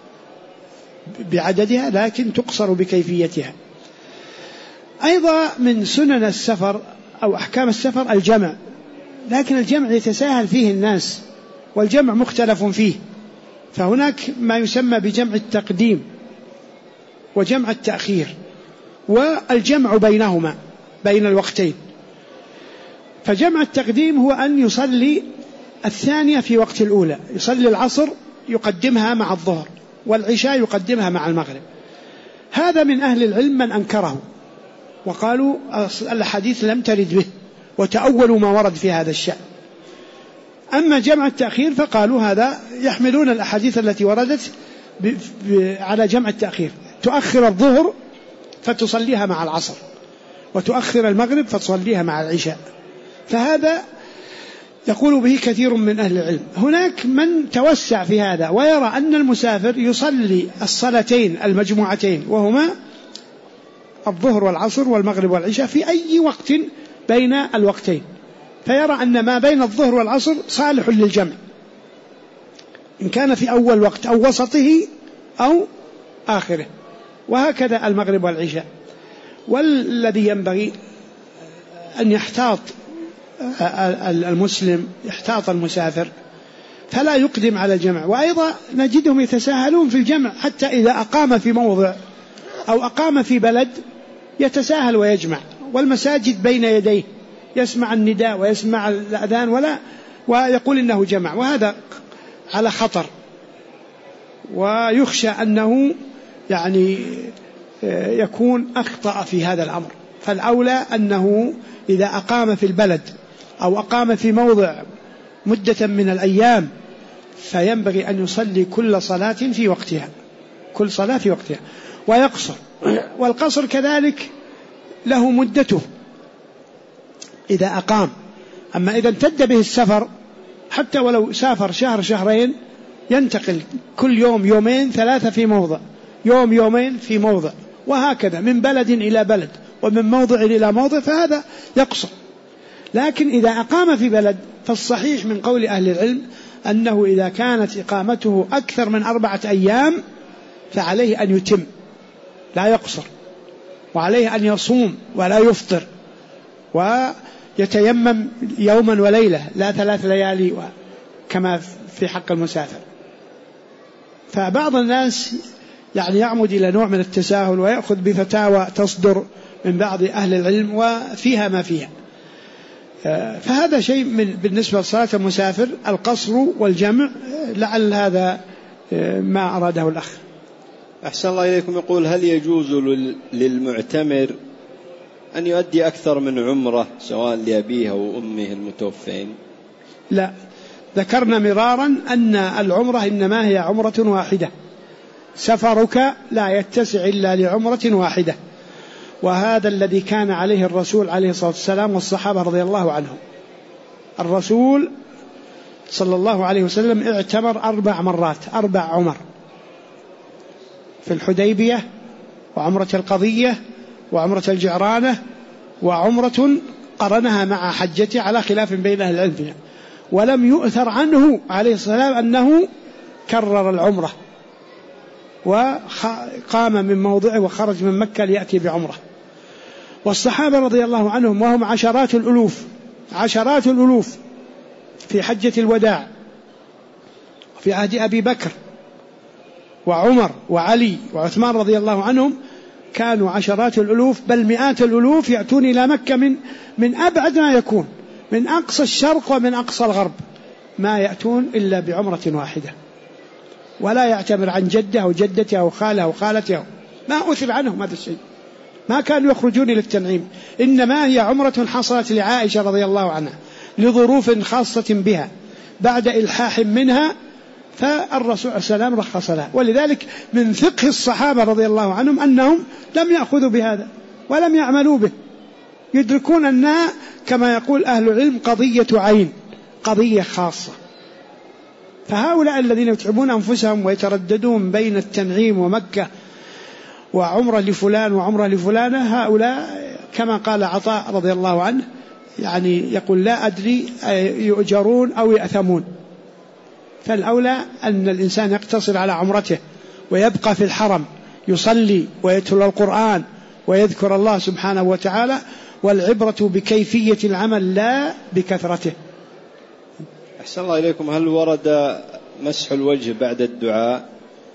بعددها لكن تقصر بكيفيتها. أيضا من سنن السفر أو أحكام السفر الجمع، لكن الجمع يتساهل فيه الناس، والجمع مختلف فيه. فهناك ما يسمى بجمع التقديم وجمع التأخير، والجمع بينهما بين الوقتين. فجمع التقديم هو أن يصلي الثانية في وقت الأولى، يصلي العصر يقدمها مع الظهر، والعشاء يقدمها مع المغرب. هذا من أهل العلم من أنكره وقالوا الحديث لم ترد به، وتأولوا ما ورد في هذا الشأن. أما جمع التأخير فقالوا هذا يحملون الأحاديث التي وردت على جمع التأخير، تؤخر الظهر فتصليها مع العصر، وتؤخر المغرب فتصليها مع العشاء. فهذا يقول به كثير من أهل العلم. هناك من توسع في هذا ويرى أن المسافر يصلي الصلاتين المجموعتين وهما الظهر والعصر والمغرب والعشاء في أي وقت بين الوقتين، فيرى أن ما بين الظهر والعصر صالح للجمع، إن كان في أول وقت أو وسطه أو آخره، وهكذا المغرب والعشاء. والذي ينبغي أن يحتاط المسلم، يحتاط المسافر فلا يقدم على الجمع. وأيضا نجدهم يتساهلون في الجمع، حتى إذا أقام في موضع أو أقام في بلد يتساهل ويجمع، والمساجد بين يديه يسمع النداء ويسمع الأذان ويقول إنه جمع، وهذا على خطر، ويخشى أنه يعني يكون أخطأ في هذا الأمر. فالأولى أنه إذا أقام في البلد أو أقام في موضع مدة من الأيام فينبغي أن يصلي كل صلاة في وقتها، كل صلاة في وقتها، ويقصر. والقصر كذلك له مدته إذا أقام. أما إذا امتد به السفر حتى ولو سافر شهر شهرين ينتقل كل يوم يومين ثلاثة في موضع، يوم يومين في موضع، وهكذا من بلد إلى بلد ومن موضع إلى موضع، فهذا يقصر. لكن إذا أقام في بلد فالصحيح من قول أهل العلم أنه إذا كانت إقامته أكثر من 4 أيام فعليه أن يتم لا يقصر، وعليه أن يصوم ولا يفطر، ويتيمم يوما وليلة لا 3 ليالي كما في حق المسافر. فبعض الناس يعني يعمد إلى نوع من التساهل ويأخذ بفتاوى تصدر من بعض أهل العلم وفيها ما فيها. فهذا شيء بالنسبة لصلاة المسافر القصر والجمع، لعل هذا ما أراده الأخ. أحسن الله إليكم. يقول هل يجوز للمعتمر أن يؤدي أكثر من عمرة سواء لأبيه أو أمه المتوفين؟ لا، ذكرنا مرارا أن العمرة إنما هي عمرة واحدة، سفرك لا يتسع إلا لعمرة واحدة، وهذا الذي كان عليه الرسول عليه الصلاة والسلام والصحابة رضي الله عنهم. الرسول صلى الله عليه وسلم اعتمر 4 مرات، 4 عمر، في الحديبية وعمرة القضية وعمرة الجعرانة وعمرة قرنها مع حجته على خلاف بين أهل العلم فيها. ولم يؤثر عنه عليه الصلاة والسلام أنه كرر العمرة وقام من موضعه وخرج من مكة ليأتي بعمرة. والصحابة رضي الله عنهم وهم عشرات الألوف في حجة الوداع في عهد أبي بكر وعمر وعلي وعثمان رضي الله عنهم، كانوا عشرات الألوف بل مئات الألوف يأتون إلى مكة من أبعد ما يكون، من أقصى الشرق ومن أقصى الغرب، ما يأتون إلا بعمرة واحدة، ولا يعتمر عن جده أو جدته أو خاله أو خالته، ما أثر عنهم هذا الشيء، ما كانوا يخرجون للتنعيم، إنما هي عمرة حصلت لعائشة رضي الله عنها لظروف خاصة بها بعد إلحاح منها، فالرسول عليه السلام رخص لها. ولذلك من فقه الصحابة رضي الله عنهم أنهم لم يأخذوا بهذا ولم يعملوا به، يدركون أنها كما يقول أهل العلم قضية عين، قضية خاصة. فهؤلاء الذين يتعبون أنفسهم ويترددون بين التنعيم ومكة وعمرة لفلان وعمرة لفلانة، هؤلاء كما قال عطاء رضي الله عنه يعني يقول لا أدري يؤجرون أو يأثمون. فالأولى أن الإنسان يقتصر على عمرته ويبقى في الحرم يصلي ويتلو القرآن ويذكر الله سبحانه وتعالى، والعبرة بكيفية العمل لا بكثرته. أحسن الله إليكم. هل ورد مسح الوجه بعد الدعاء؟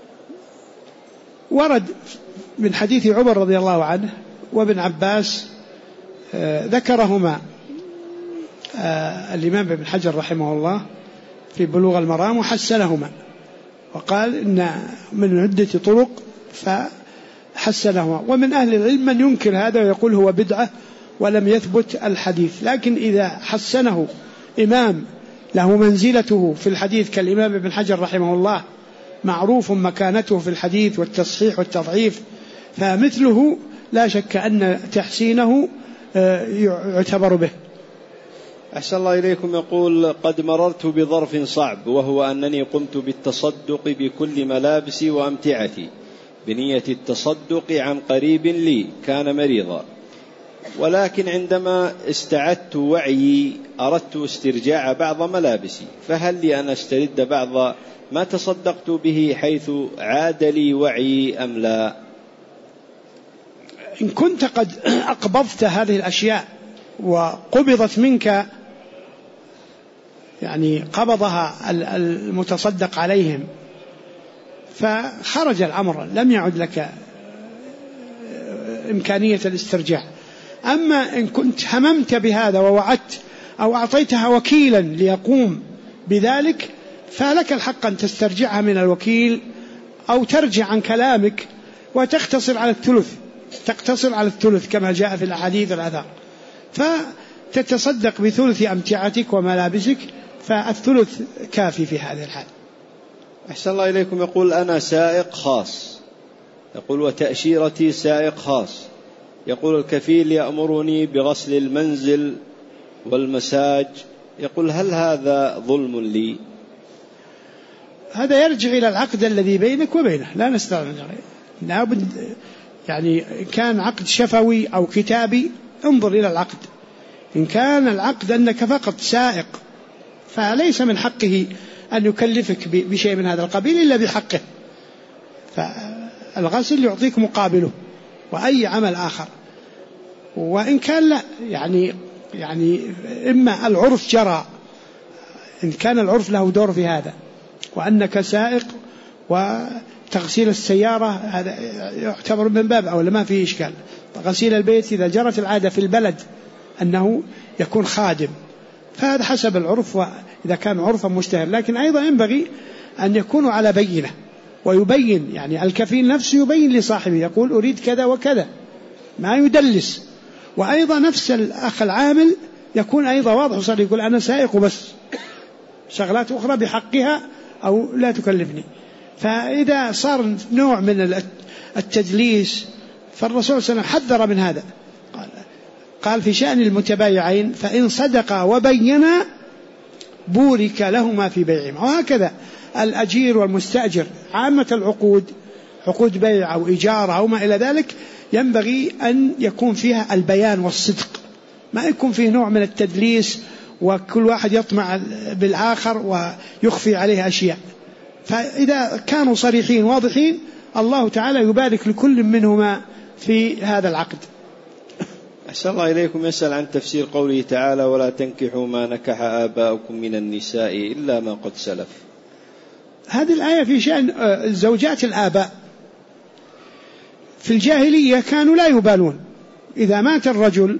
ورد من حديث عمر رضي الله عنه وابن عباس، ذكرهما الإمام ابن حجر رحمه الله في بلوغ المرام وحسنهما، وقال إن من عدة طرق فحسنهما. ومن أهل العلم من ينكر هذا ويقول هو بدعة ولم يثبت الحديث، لكن إذا حسنه إمام له منزلته في الحديث كالإمام ابن حجر رحمه الله، معروف مكانته في الحديث والتصحيح والتضعيف، فمثله لا شك أن تحسينه يعتبر به. أحسن الله إليكم. يقول قد مررت بظرف صعب، وهو أنني قمت بالتصدق بكل ملابسي وأمتعتي بنية التصدق عن قريب لي كان مريضا، ولكن عندما استعدت وعيي أردت استرجاع بعض ملابسي، فهل لي أن أسترد بعض ما تصدقت به حيث عاد لي وعي أم لا؟ إن كنت قد أقبضت هذه الأشياء وقبضت منك، يعني قبضها المتصدق عليهم، فخرج الأمر، لم يعد لك إمكانية الاسترجاع. أما إن كنت هممت بهذا ووعدت أو أعطيتها وكيلا ليقوم بذلك، فلك الحق أن تسترجعها من الوكيل أو ترجع عن كلامك وتقتصر على الثلث، تقتصر على الثلث كما جاء في الأحاديث الآثار، فتتصدق بثلث أمتعتك وملابسك، فالثلث كافي في هذه الحال. أحسن الله إليكم. يقول أنا سائق خاص، يقول وتأشيرتي سائق خاص، يقول الكفيل يأمرني بغسل المنزل والمساج، يقول هل هذا ظلم لي؟ هذا يرجع إلى العقد الذي بينك وبينه، لا نستطيع لابد، يعني كان عقد شفوي أو كتابي انظر إلى العقد. إن كان العقد أنك فقط سائق فليس من حقه أن يكلفك بشيء من هذا القبيل إلا بحقه، فالغسل يعطيك مقابله وأي عمل آخر. وإن كان لا، يعني إما العرف جرى، إن كان العرف له دور في هذا، وأنك سائق وتغسيل السيارة هذا يعتبر من باب أولى ما فيه إشكال. غسيل البيت إذا جرت العادة في البلد أنه يكون خادم، فهذا حسب العرف وإذا كان عرفا مشتهر. لكن أيضا ينبغي أن يكونوا على بينة ويبين، يعني الكفيل نفسه يبين لصاحبه يقول أريد كذا وكذا، ما يدلس. وأيضا نفس الأخ العامل يكون أيضا واضح وصريح، يقول أنا سائق بس، شغلات أخرى بحقها أو لا تكلفني. فإذا صار نوع من التدليس فالرسول صلى الله عليه وسلم حذر من هذا، قال في شأن المتبايعين فإن صدقا وبينا بورك لهما في بيعهما. وهكذا الأجير والمستأجر، عامة العقود، عقود بيع أو إجارة أو ما إلى ذلك، ينبغي أن يكون فيها البيان والصدق، ما يكون فيه نوع من التدليس وكل واحد يطمع بالآخر ويخفي عليه أشياء. فإذا كانوا صريحين واضحين الله تعالى يبارك لكل منهما في هذا العقد. أحسن الله إليكم. يسأل عن تفسير قوله تعالى ولا تنكحوا ما نكح آباؤكم من النساء إلا ما قد سلف. هذه الآية في شأن زوجات الآباء. في الجاهلية كانوا لا يبالون، إذا مات الرجل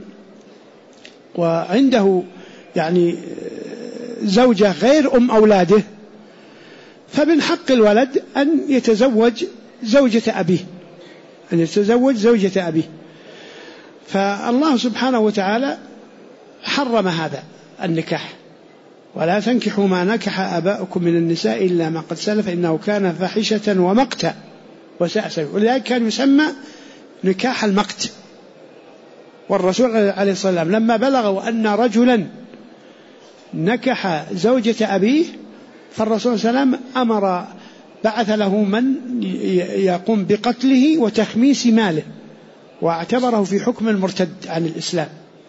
وعنده يعني زوجة غير أم أولاده فمن حق الولد أن يتزوج زوجة أبيه، أن يتزوج زوجة أبيه. فالله سبحانه وتعالى حرم هذا النكاح، ولا تنكحوا ما نكح آباؤكم من النساء إلا ما قد سلف إنه كان فاحشة ومقتا وساء سبيلا. ولذلك كان يسمى نكاح المقت، والرسول عليه الصلاة والسلام لما بلغوا أن رجلا نكح زوجة أبيه فالرسول صلى الله عليه وسلم بعث له من يقوم بقتله وتخميس ماله، واعتبره في حكم المرتد عن الإسلام.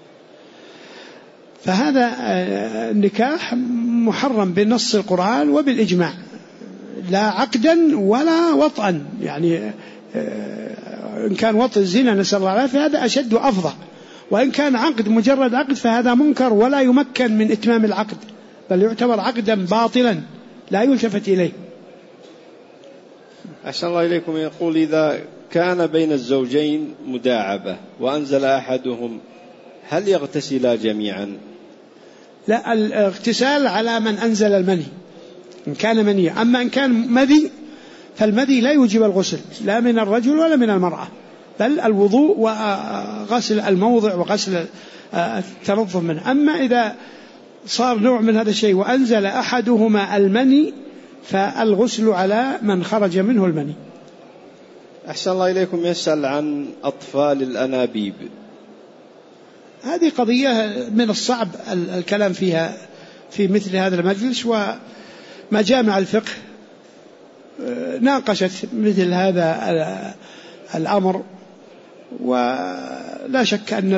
فهذا النكاح محرم بنص القرآن وبالإجماع، لا عقدا ولا وطئا. يعني إن كان وطئ الزنا نسأل الله العافية هذا أشد وأفظع، وإن كان عقد مجرد عقد فهذا منكر ولا يمكن من إتمام العقد، بل يعتبر عقدا باطلا لا يلتفت إليه. أحسن الله إليكم. يقول إذا كان بين الزوجين مداعبة وأنزل أحدهم هل يغتسلا جميعا؟ لا، الاغتسال على من أنزل المني إن كان مني، أما إن كان مذي فالمذي لا يوجب الغسل لا من الرجل ولا من المرأة، بل الوضوء وغسل الموضع وغسل التنظف منه. أما إذا صار نوع من هذا الشيء وأنزل أحدهما المني فالغسل على من خرج منه المني. أحسن الله إليكم. يسأل عن أطفال الأنابيب. هذه قضية من الصعب الكلام فيها في مثل هذا المجلس، ومجامع الفقه ناقشت مثل هذا الأمر، ولا شك أن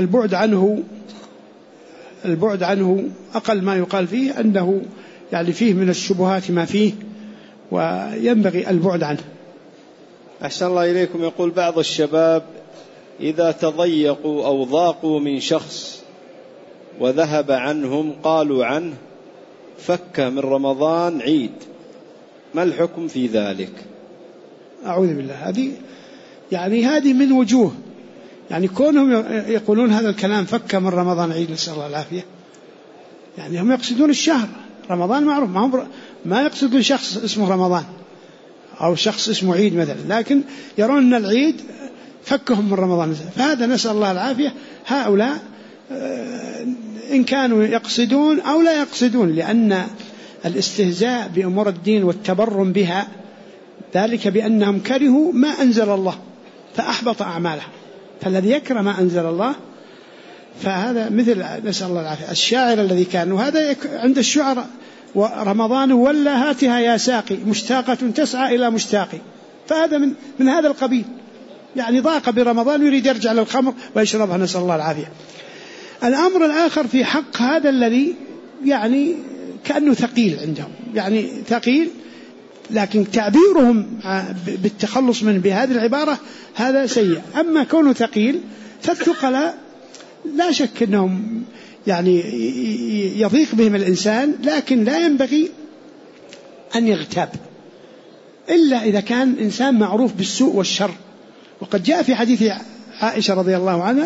البعد عنه أقل ما يقال فيه أنه يعني فيه من الشبهات ما فيه، وينبغي البعد عنه. أحسن الله إليكم. يقول بعض الشباب إذا تضيقوا أو ضاقوا من شخص وذهب عنهم قالوا عنه فك من رمضان عيد، ما الحكم في ذلك؟ أعوذ بالله. هذه من وجوه، يعني كونهم يقولون هذا الكلام فك من رمضان عيد نسأل الله العافية، يعني هم يقصدون الشهر رمضان معروف، ما يقصدون شخص اسمه رمضان أو شخص اسمه عيد مثلا، لكن يرون أن العيد فكهم من رمضان. فهذا نسأل الله العافية. هؤلاء إن كانوا يقصدون أو لا يقصدون، لأن الاستهزاء بأمور الدين والتبرم بها ذلك بأنهم كرهوا ما أنزل الله فأحبط أعماله، فالذي يكره ما أنزل الله فهذا مثل نسأل الله العافية الشاعر الذي كان، وهذا عند الشعراء ورمضان ولا هاتها يا ساقي مشتاقة تسعى إلى مشتاقي، فهذا من هذا القبيل، يعني ضاق برمضان ويريد يرجع للخمر ويشربها نسأل الله العافية. الأمر الآخر في حق هذا الذي يعني كأنه ثقيل عندهم، يعني ثقيل، لكن تعبيرهم بالتخلص من بهذه العبارة هذا سيء. أما كونه ثقيل فالثقلاء لا شك أنهم يعني يضيق بهم الإنسان، لكن لا ينبغي أن يغتاب إلا إذا كان إنسان معروف بالسوء والشر. وقد جاء في حديث عائشة رضي الله عنها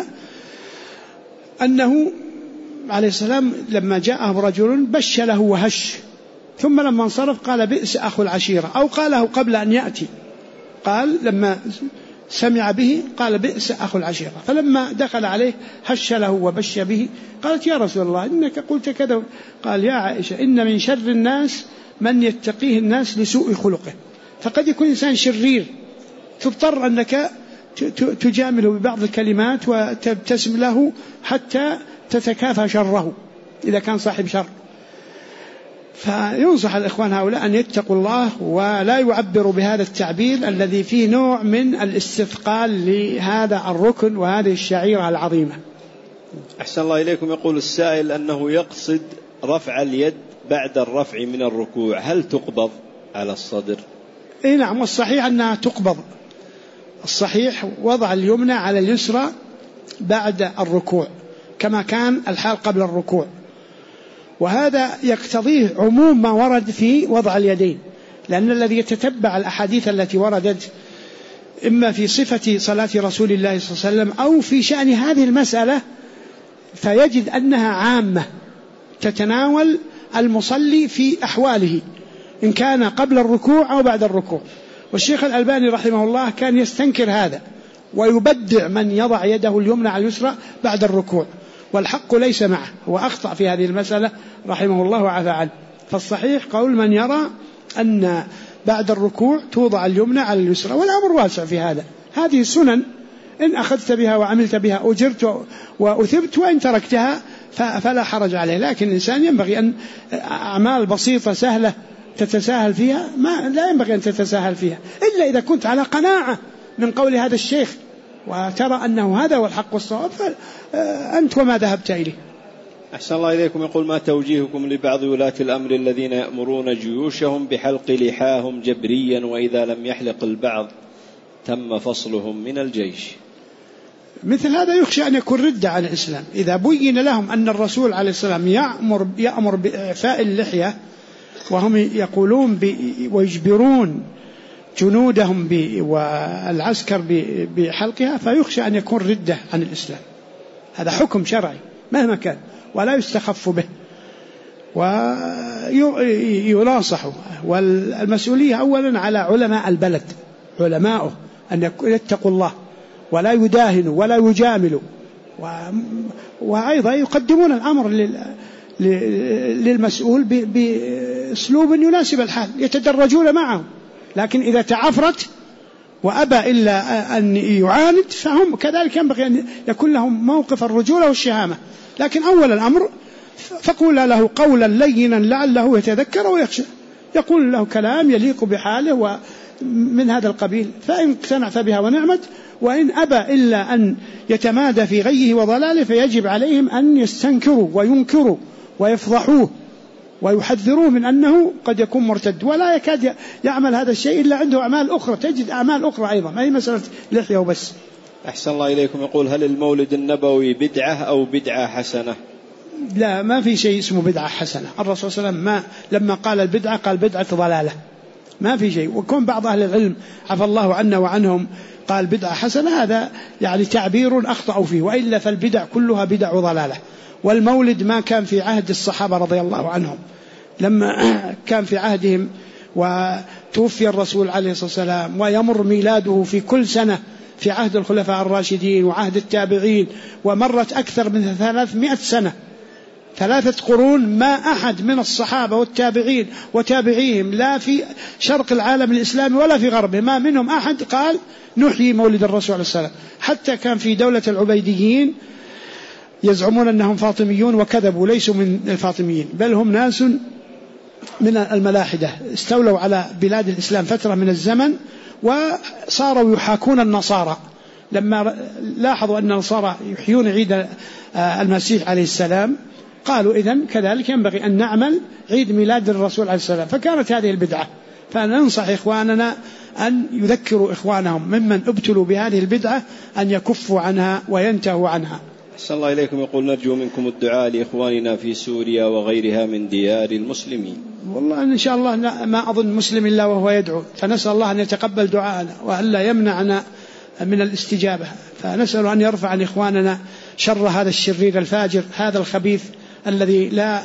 أنه عليه السلام لما جاءه رجل بش له وهش، ثم لما انصرف قال بئس أخو العشيرة، أو قاله قبل أن يأتي، قال لما سمع به قال بئس أخو العشيرة، فلما دخل عليه هش له وبش به. قالت يا رسول الله إنك قلت كذا، قال يا عائشة إن من شر الناس من يتقيه الناس لسوء خلقه، فقد يكون إنسان شرير تضطر أنك تجامله ببعض الكلمات وتبتسم له حتى تتكافى شره إذا كان صاحب شر. فينصح الإخوان هؤلاء أن يتقوا الله ولا يعبروا بهذا التعبير الذي فيه نوع من الاستثقال لهذا الركن وهذه الشعيرة العظيمة. أحسن الله إليكم. يقول السائل أنه يقصد رفع اليد بعد الرفع من الركوع، هل تقبض على الصدر؟ إيه نعم، والصحيح أنها تقبض. الصحيح وضع اليمنى على اليسرى بعد الركوع كما كان الحال قبل الركوع، وهذا يقتضيه عموم ما ورد في وضع اليدين، لأن الذي يتتبع الأحاديث التي وردت إما في صفة صلاة رسول الله صلى الله عليه وسلم أو في شأن هذه المسألة فيجد أنها عامة تتناول المصلي في أحواله إن كان قبل الركوع أو بعد الركوع. والشيخ الألباني رحمه الله كان يستنكر هذا ويبدع من يضع يده اليمنى على اليسرى بعد الركوع، والحق ليس معه، وأخطأ في هذه المسألة رحمه الله وعفى عنه. فالصحيح قول من يرى أن بعد الركوع توضع اليمنى على اليسرى، والأمر واسع في هذا. هذه سنن إن أخذت بها وعملت بها أجرت وأثبت، وإن تركتها فلا حرج عليه. لكن الإنسان ينبغي أن أعمال بسيطة سهلة تتساهل فيها لا ينبغي أن تتساهل فيها، إلا إذا كنت على قناعة من قول هذا الشيخ وترى أنه هذا هو الحق والصواب، فأنت وما ذهبت إليه. أحسن الله إليكم. يقول: ما توجيهكم لبعض ولاة الأمر الذين يأمرون جيوشهم بحلق لحاهم جبريا، وإذا لم يحلق البعض تم فصلهم من الجيش؟ مثل هذا يخشى أن يكون ردة عن الإسلام. إذا بين لهم أن الرسول عليه السلام يأمر بإعفاء اللحية وهم يقولون ويجبرون جنودهم والعسكر بحلقها، فيخشى أن يكون ردة عن الإسلام. هذا حكم شرعي مهما كان ولا يستخف به ويناصحوا. والمسؤولية أولا على علماء البلد، علماؤه أن يتقوا الله ولا يداهنوا ولا يجاملوا، وأيضا يقدمون الأمر للمسؤول بأسلوب يناسب الحال، يتدرجون معه. لكن إذا تعفرت وأبى إلا أن يعاند فهم كذلك ينبغي أن يكون لهم موقف الرجولة والشهامة. لكن أول الأمر فقول له قولا لينا لعله يتذكر ويخشى، يقول له كلام يليق بحاله ومن هذا القبيل، فإن اقتنعت بها ونعمت، وإن أبى إلا أن يتمادى في غيه وضلاله فيجب عليهم أن يستنكروا وينكروا ويفضحوه ويحذروه من أنه قد يكون مرتد، ولا يكاد يعمل هذا الشيء إلا عنده أعمال أخرى، تجد أعمال أخرى أيضا، ما هي مسألة لحية وبس. أحسن الله إليكم. يقول: هل المولد النبوي بدعة أو بدعة حسنة؟ لا، ما في شيء اسمه بدعة حسنة. الرسول صلى الله عليه وسلم لما قال البدعة قال بدعة ضلالة، ما في شيء. وكون بعض أهل العلم عفى الله عنا وعنهم قال بدعة حسنة، هذا يعني تعبير أخطأوا فيه، وإلا فالبدع كلها بدع ضلالة. والمولد ما كان في عهد الصحابة رضي الله عنهم، لما كان في عهدهم وتوفي الرسول عليه الصلاة والسلام ويمر ميلاده في كل سنة في عهد الخلفاء الراشدين وعهد التابعين، ومرت أكثر من 300 سنة، 3 قرون، ما أحد من الصحابة والتابعين وتابعيهم لا في شرق العالم الإسلامي ولا في غربه ما منهم أحد قال نحيي مولد الرسول عليه السلام. حتى كان في دولة العبيديين يزعمون أنهم فاطميون وكذبوا، ليسوا من الفاطميين، بل هم ناس من الملاحدة استولوا على بلاد الإسلام فترة من الزمن وصاروا يحاكون النصارى. لما لاحظوا أن النصارى يحيون عيد المسيح عليه السلام قالوا إذن كذلك ينبغي أن نعمل عيد ميلاد الرسول عليه السلام، فكانت هذه البدعة. فننصح إخواننا أن يذكروا إخوانهم ممن ابتلوا بهذه البدعة أن يكفوا عنها وينتهوا عنها. أحسن الله إليكم. يقول: نرجو منكم الدعاء لإخواننا في سوريا وغيرها من ديار المسلمين. والله إن شاء الله ما أظن مسلم إلا وهو يدعو، فنسأل الله أن يتقبل دعاءنا وألا يمنعنا من الاستجابة. فنسأل أن يرفع عن إخواننا شر هذا الشرير الفاجر، هذا الخبيث الذي لا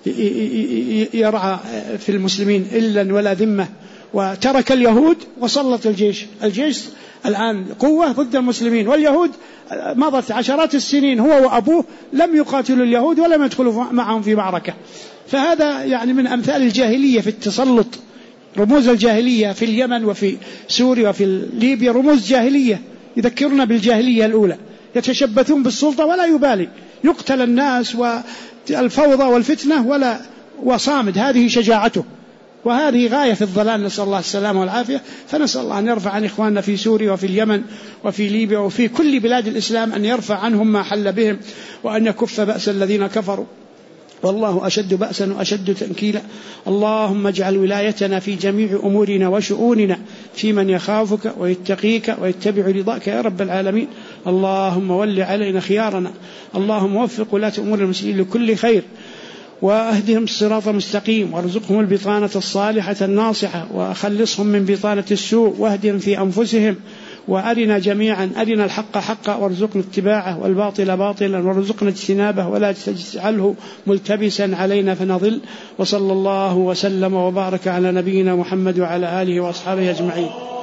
يرعى في المسلمين إلا ولا ذمة، وترك اليهود وسلط الجيش الآن قوة ضد المسلمين، واليهود مضت عشرات السنين هو وأبوه لم يقاتلوا اليهود ولم يدخلوا معهم في معركة. فهذا يعني من أمثال الجاهلية في التسلط، رموز الجاهلية في اليمن وفي سوريا وفي ليبيا، رموز جاهلية يذكرنا بالجاهلية الأولى، يتشبثون بالسلطة ولا يبالي، يقتل الناس والفوضى والفتنة ولا وصامد. هذه شجاعته، وهذه غاية في الضلال، نسأل الله السلامة والعافية. فنسأل الله أن يرفع عن إخواننا في سوريا وفي اليمن وفي ليبيا وفي كل بلاد الإسلام، أن يرفع عنهم ما حل بهم، وأن يكف بأس الذين كفروا، والله أشد بأسا وأشد تنكيلا. اللهم اجعل ولايتنا في جميع أمورنا وشؤوننا في من يخافك ويتقيك ويتبع رضاك يا رب العالمين. اللهم ول علينا خيارنا، اللهم وفق ولاة أمور المسلمين لكل خير، وأهدهم الصراط المستقيم، وارزقهم البطانة الصالحة الناصحة، وأخلصهم من بطانة السوء، واهدهم في أنفسهم، وأرنا جميعا، أرنا الحق حقا وارزقنا اتباعه، والباطل باطلا وارزقنا اجتنابه، ولا تجعله ملتبسا علينا فنضل. وصلى الله وسلم وبارك على نبينا محمد وعلى آله وأصحابه أجمعين.